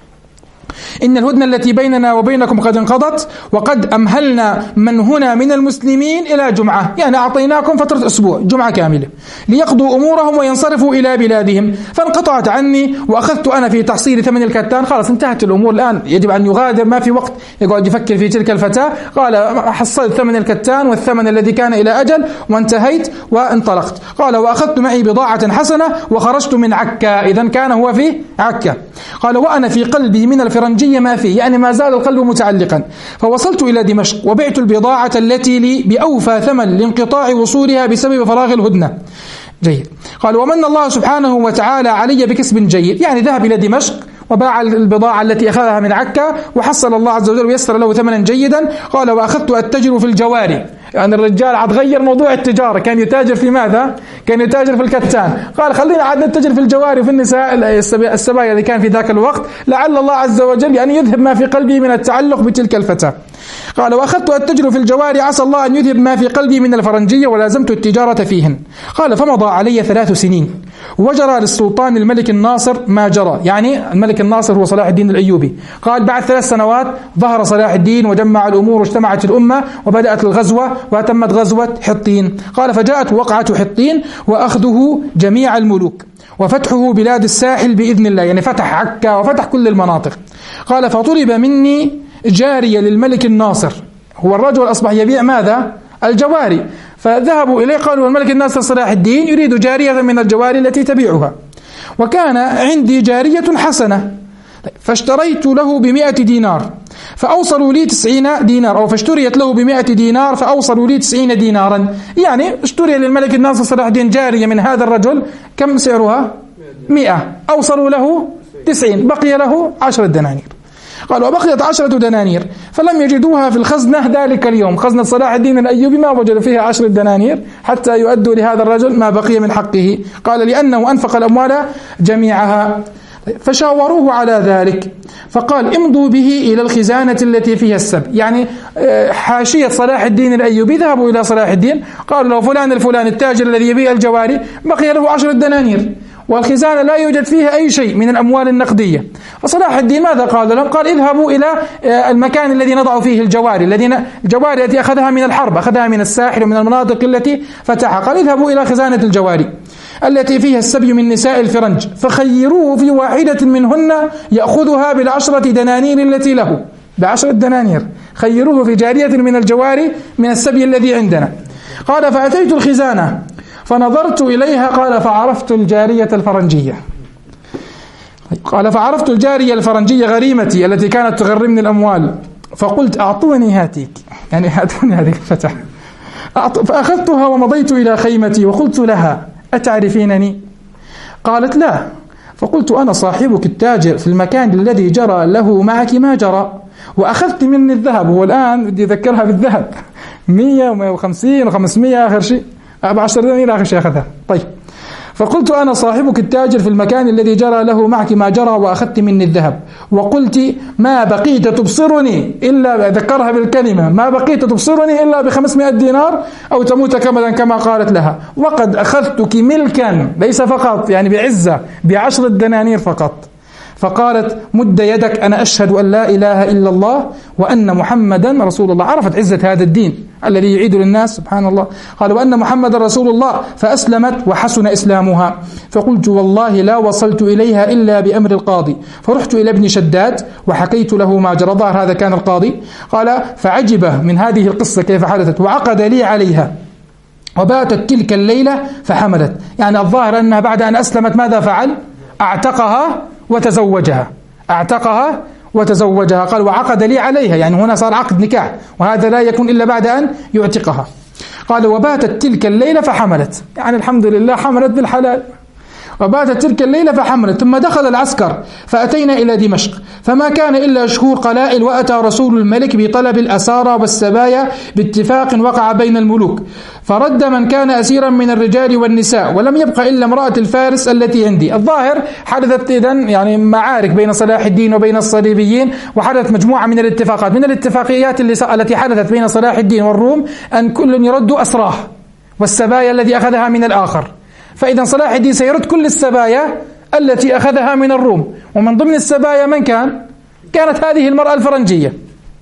إن الهدنة التي بيننا وبينكم قد انقضت، وقد أمهلنا من هنا من المسلمين إلى جمعة. يعني أعطيناكم فترة أسبوع، جمعة كاملة، ليقضوا أمورهم وينصرفوا إلى بلادهم. فانقطعت عني وأخذت أنا في تحصيل ثمن الكتان. خلاص انتهت الأمور الآن، يجب أن يغادر، ما في وقت يقعد يفكر في تلك الفتاة. قال: حصلت ثمن الكتان والثمن الذي كان إلى أجل وانتهيت وانطلقت. قال: وأخذت معي بضاعة حسنة وخرجت من عكا. إذن كان هو في عكا. قال: وأنا في قلبي من الفرنجية ما فيه، يعني ما زال القلب متعلقا. فوصلت إلى دمشق وبعت البضاعة التي لي بأوفى ثمن لانقطاع وصولها بسبب فراغ الهدنة. جيد. قال: ومن الله سبحانه وتعالى علي بكسب جيد. يعني ذهب إلى دمشق وباع البضاعة التي أخذها من عكا، وحصل الله عز وجل ويسر له ثمنا جيدا. قال: وأخذت أتجر في الجواري. يعني الرجال عاد غير موضوع التجارة، كان يتاجر في ماذا؟ كان يتاجر في الكتان. قال: خلينا عاد نتجر في الجواري وفي النساء السبايا اللي كان في ذاك الوقت، لعل الله عز وجل يعني يذهب ما في قلبي من التعلق بتلك الفتاة. قال: وأخذت أتجر في الجواري، عسى الله أن يذهب ما في قلبي من الفرنجية، ولازمت التجارة فيهن. قال: فمضى علي ثلاث سنين، وجرى للسلطان الملك الناصر ما جرى. يعني الملك الناصر هو صلاح الدين الأيوبي. قال: بعد ثلاث سنوات ظهر صلاح الدين وجمع الأمور واجتمعت الأمة وبدأت الغزوة، وتمت غزوة حطين. قال: فجاءت وقعة حطين وأخذه جميع الملوك وفتحه بلاد الساحل بإذن الله. يعني فتح عكا وفتح كل المناطق. قال: فطلب مني جارية للملك الناصر. هو الرجل أصبح يبيع ماذا؟ الجواري. فذهبوا إليه قالوا: الملك الناصر صلاح الدين يريد جارية من الجواري التي تبيعها، وكان عندي جارية حسنة، فاشتريت له بمئة دينار فأوصلوا لي تسعين دينار، أو فاشتريت له بمئة دينار فأوصلوا لي تسعين دينارا. يعني اشتري للملك الناصر صلاح الدين جارية من هذا الرجل، كم سعرها؟ مئة، أوصلوا له تسعين، بقي له عشرة دنانير. قال: وبقيت عشرة دنانير فلم يجدوها في الخزنة ذلك اليوم. خزنة صلاح الدين الأيوبي ما وجدوا فيها عشرة دنانير حتى يؤدوا لهذا الرجل ما بقي من حقه. قال: لأنه أنفق الأموال جميعها. فشاوروه على ذلك، فقال: امضوا به إلى الخزانة التي فيها السب. يعني حاشية صلاح الدين الأيوبي ذهبوا إلى صلاح الدين، قالوا له: فلان الفلان التاجر الذي يبيع الجواري بقي له عشرة دنانير، والخزانة لا يوجد فيها أي شيء من الأموال النقدية. فصلاح الدين ماذا قال لهم؟ قال: اذهبوا إلى المكان الذي نضع فيه الجواري، الذين الجواري التي أخذها من الحرب، أخذها من الساحل ومن المناطق التي فتحها. قال: اذهبوا إلى خزانة الجواري التي فيها السبي من نساء الفرنج، فخيروه في واحدة منهن يأخذها بالعشرة دنانير التي له، بعشرة دنانير خيروه في جارية من الجواري من السبي الذي عندنا. قال: فأتيت الخزانة فنظرت إليها. قال: فعرفت الجارية الفرنجية. قال: فعرفت الجارية الفرنجية غريمتي التي كانت تغرمني الأموال، فقلت: أعطوني هاتيك، يعني أعطوني هذه الفتاة. فأخذتها ومضيت إلى خيمتي وقلت لها: أتعرفينني؟ قالت: لا. فقلت: أنا صاحبك التاجر في المكان الذي جرى له معك ما جرى، وأخذت مني الذهب. والآن بدي أذكرها بالذهب، مية ومية وخمسين وخمسمية آخر شيء، بعشر دنانير آخر شيء أخذها. طيب، فقلت أنا صاحبك التاجر في المكان الذي جرى له معك ما جرى وأخذت مني الذهب، وقلت ما بقيت تبصرني إلا، ذكرها بالكلمة، ما بقيت تبصرني إلا بخمسمائة دينار أو تموت كمدا كما قالت لها، وقد أخذتك ملكا ليس فقط يعني بعزة بعشرة دنانير فقط. فقالت مد يدك أنا أشهد أن لا إله إلا الله وأن محمدا رسول الله. عرفت عزة هذا الدين الذي يعيد للناس سبحان الله. قال وأن محمدا رسول الله، فأسلمت وحسن إسلامها. فقلت والله لا وصلت إليها إلا بأمر القاضي، فرحت إلى ابن شداد وحكيت له ما جرى، ظهر هذا كان القاضي. قال فعجب من هذه القصة كيف حدثت، وعقد لي عليها، وباتت تلك الليلة فحملت. يعني الظاهر أنها بعد أن أسلمت ماذا فعل؟ أعتقها وتزوجها، أعتقها وتزوجها. قال وعقد لي عليها، يعني هنا صار عقد نكاح، وهذا لا يكون إلا بعد أن يعتقها. قال وباتت تلك الليلة فحملت، يعني الحمد لله حملت بالحلال. وباتت تلك الليلة فحملت. ثم دخل العسكر فأتينا إلى دمشق، فما كان إلا شهور قلائل، وأتى رسول الملك بطلب الأسارى والسبايا باتفاق وقع بين الملوك، فرد من كان أسيرا من الرجال والنساء، ولم يبق إلا امرأة الفارس التي عندي. الظاهر حدثت إذن يعني معارك بين صلاح الدين وبين الصليبيين، وحدثت مجموعة من الاتفاقات. من الاتفاقيات التي حدثت بين صلاح الدين والروم أن كل يرد أسراه والسبايا الذي أخذها من الآخر، فإذا صلاح الدين سيرد كل السبايا التي أخذها من الروم، ومن ضمن السبايا من كان؟ كانت هذه المرأة الفرنجية.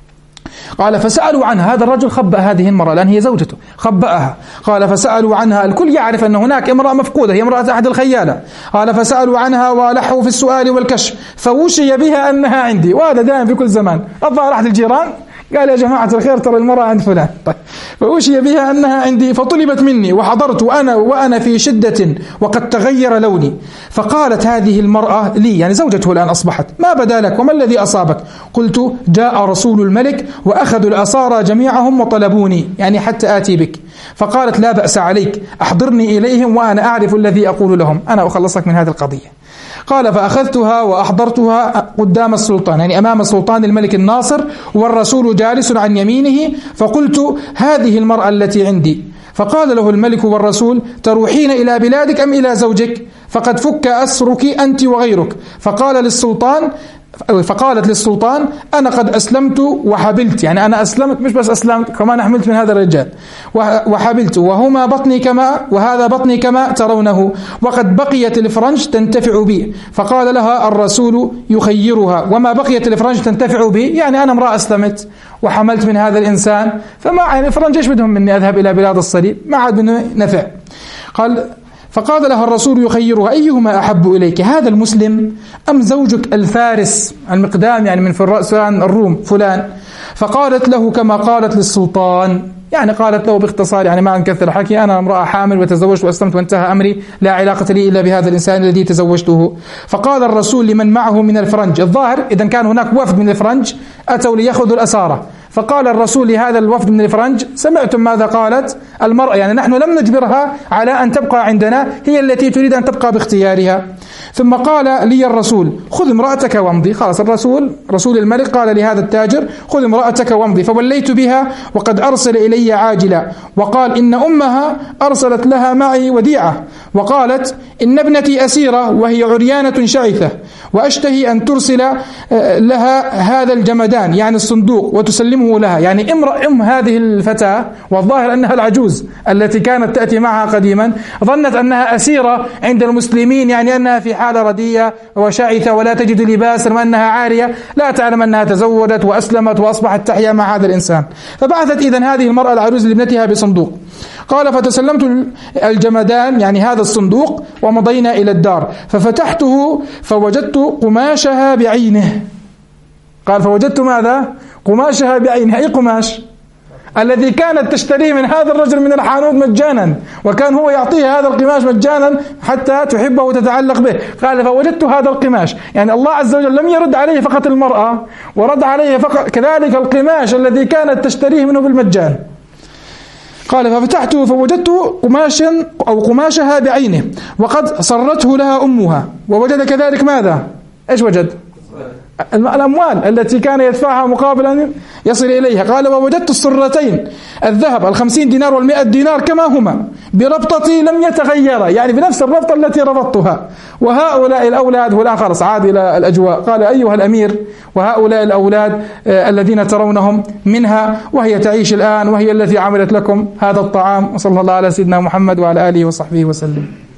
قال فسألوا عنها، هذا الرجل خبأ هذه المرأة لأن هي زوجته، خبأها. قال فسألوا عنها، الكل يعرف أن هناك امرأة مفقودة هي امرأة أحد الخيالة. قال فسألوا عنها ولحوا في السؤال والكشف، فوشي بها أنها عندي، وهذا دائما في كل زمان. الظاهر أحد الجيران قال يا جماعة الخير ترى المرأة عند فلان، طيب فوشي بها أنها عندي، فطلبت مني وحضرت وأنا وأنا في شدة وقد تغير لوني. فقالت هذه المرأة لي، يعني زوجته الآن أصبحت، ما بدا لك وما الذي أصابك؟ قلت جاء رسول الملك وأخذوا الأسارى جميعهم وطلبوني، يعني حتى آتي بك. فقالت لا بأس عليك، أحضرني إليهم وأنا أعرف الذي أقول لهم، أنا أخلصك من هذه القضية. قال فأخذتها وأحضرتها قدام السلطان، يعني أمام السلطان الملك الناصر، والرسول جالس عن يمينه، فقلت هذه المرأة التي عندي. فقال له الملك والرسول تروحين إلى بلادك أم إلى زوجك؟ فقد فك أسرك أنت وغيرك. فقال للسلطان فقالت للسلطان أنا قد أسلمت وحبلت، يعني أنا أسلمت مش بس أسلمت كمان حملت من هذا الرجال وحبلت، وهما بطني كما وهذا بطني كما ترونه، وقد بقيت الفرنج تنتفع بي. فقال لها الرسول يخيرها وما بقيت الفرنج تنتفع بي، يعني أنا امرأة أسلمت وحملت من هذا الإنسان، فما يعني الفرنج إيش بدهم مني أذهب إلى بلاد الصليب، ما عاد منه نفع. قال فقال لها الرسول يخيرها أيهما أحب إليك، هذا المسلم أم زوجك الفارس المقدام، يعني من فرسان الروم فلان؟ فقالت له كما قالت للسلطان، يعني قالت له باختصار، يعني ما نكثر الحكي، أنا امرأة حامل وتزوجت وأسلمت وانتهى أمري، لا علاقة لي إلا بهذا الإنسان الذي تزوجته. فقال الرسول لمن معه من الفرنج، الظاهر إذا كان هناك وفد من الفرنج أتوا ليأخذوا الأسارة، فقال الرسول لهذا الوفد من الفرنج سمعتم ماذا قالت المرأة، يعني نحن لم نجبرها على أن تبقى عندنا، هي التي تريد أن تبقى باختيارها. ثم قال لي الرسول خذ امرأتك وامضي. خلاص الرسول رسول الملك قال لهذا التاجر خذ امرأتك وامضي. فوليت بها وقد أرسل إلي عاجلا، وقال إن أمها أرسلت لها معي وديعة، وقالت إن ابنتي أسيرة وهي عريانة شعثة، وأشتهي أن ترسل لها هذا الجمدان، يعني الصندوق، وتسلمه لها. يعني امرأة أم هذه الفتاة، والظاهر أنها العجوز التي كانت تأتي معها قديما، ظنت أنها أسيرة عند المسلمين، يعني أنها في حالة ردية وشعثة ولا تجد لباسا وأنها عارية، لا تعلم أنها تزوجت وأسلمت وأصبحت تحيا مع هذا الإنسان. فبعثت إذن هذه المرأة العجوز لابنتها بصندوق. قال فتسلمت الجمدان، يعني هذا الصندوق، ومضينا إلى الدار، ففتحته فوجدت قماشها بعينه. قال فوجدت ماذا؟ قماشها بعينها. أي قماش؟ الذي كانت تشتريه من هذا الرجل من الحانوت مجانا، وكان هو يعطيها هذا القماش مجانا حتى تحبه وتتعلق به. قال فوجدت هذا القماش، يعني الله عز وجل لم يرد عليه فقط المرأة، ورد عليه فقط كذلك القماش الذي كانت تشتريه منه بالمجان. قال ففتحته فوجدت قماشا أو قماشها بعينه، وقد صرته لها أمها. ووجد كذلك ماذا؟ إيش وجد؟ الأموال التي كان يدفعها مقابل أن يصل إليها. قال ووجدت السرتين الذهب الخمسين دينار والمئة دينار كما هما بربطتي لم يتغيرا، يعني بنفس الربطة التي ربطتها، وهؤلاء الأولاد والآن خلص عاد إلى الأجواء. قال أيها الأمير وهؤلاء الأولاد الذين ترونهم منها وهي تعيش الآن وهي التي عملت لكم هذا الطعام. وصلى الله على سيدنا محمد وعلى آله وصحبه وسلم.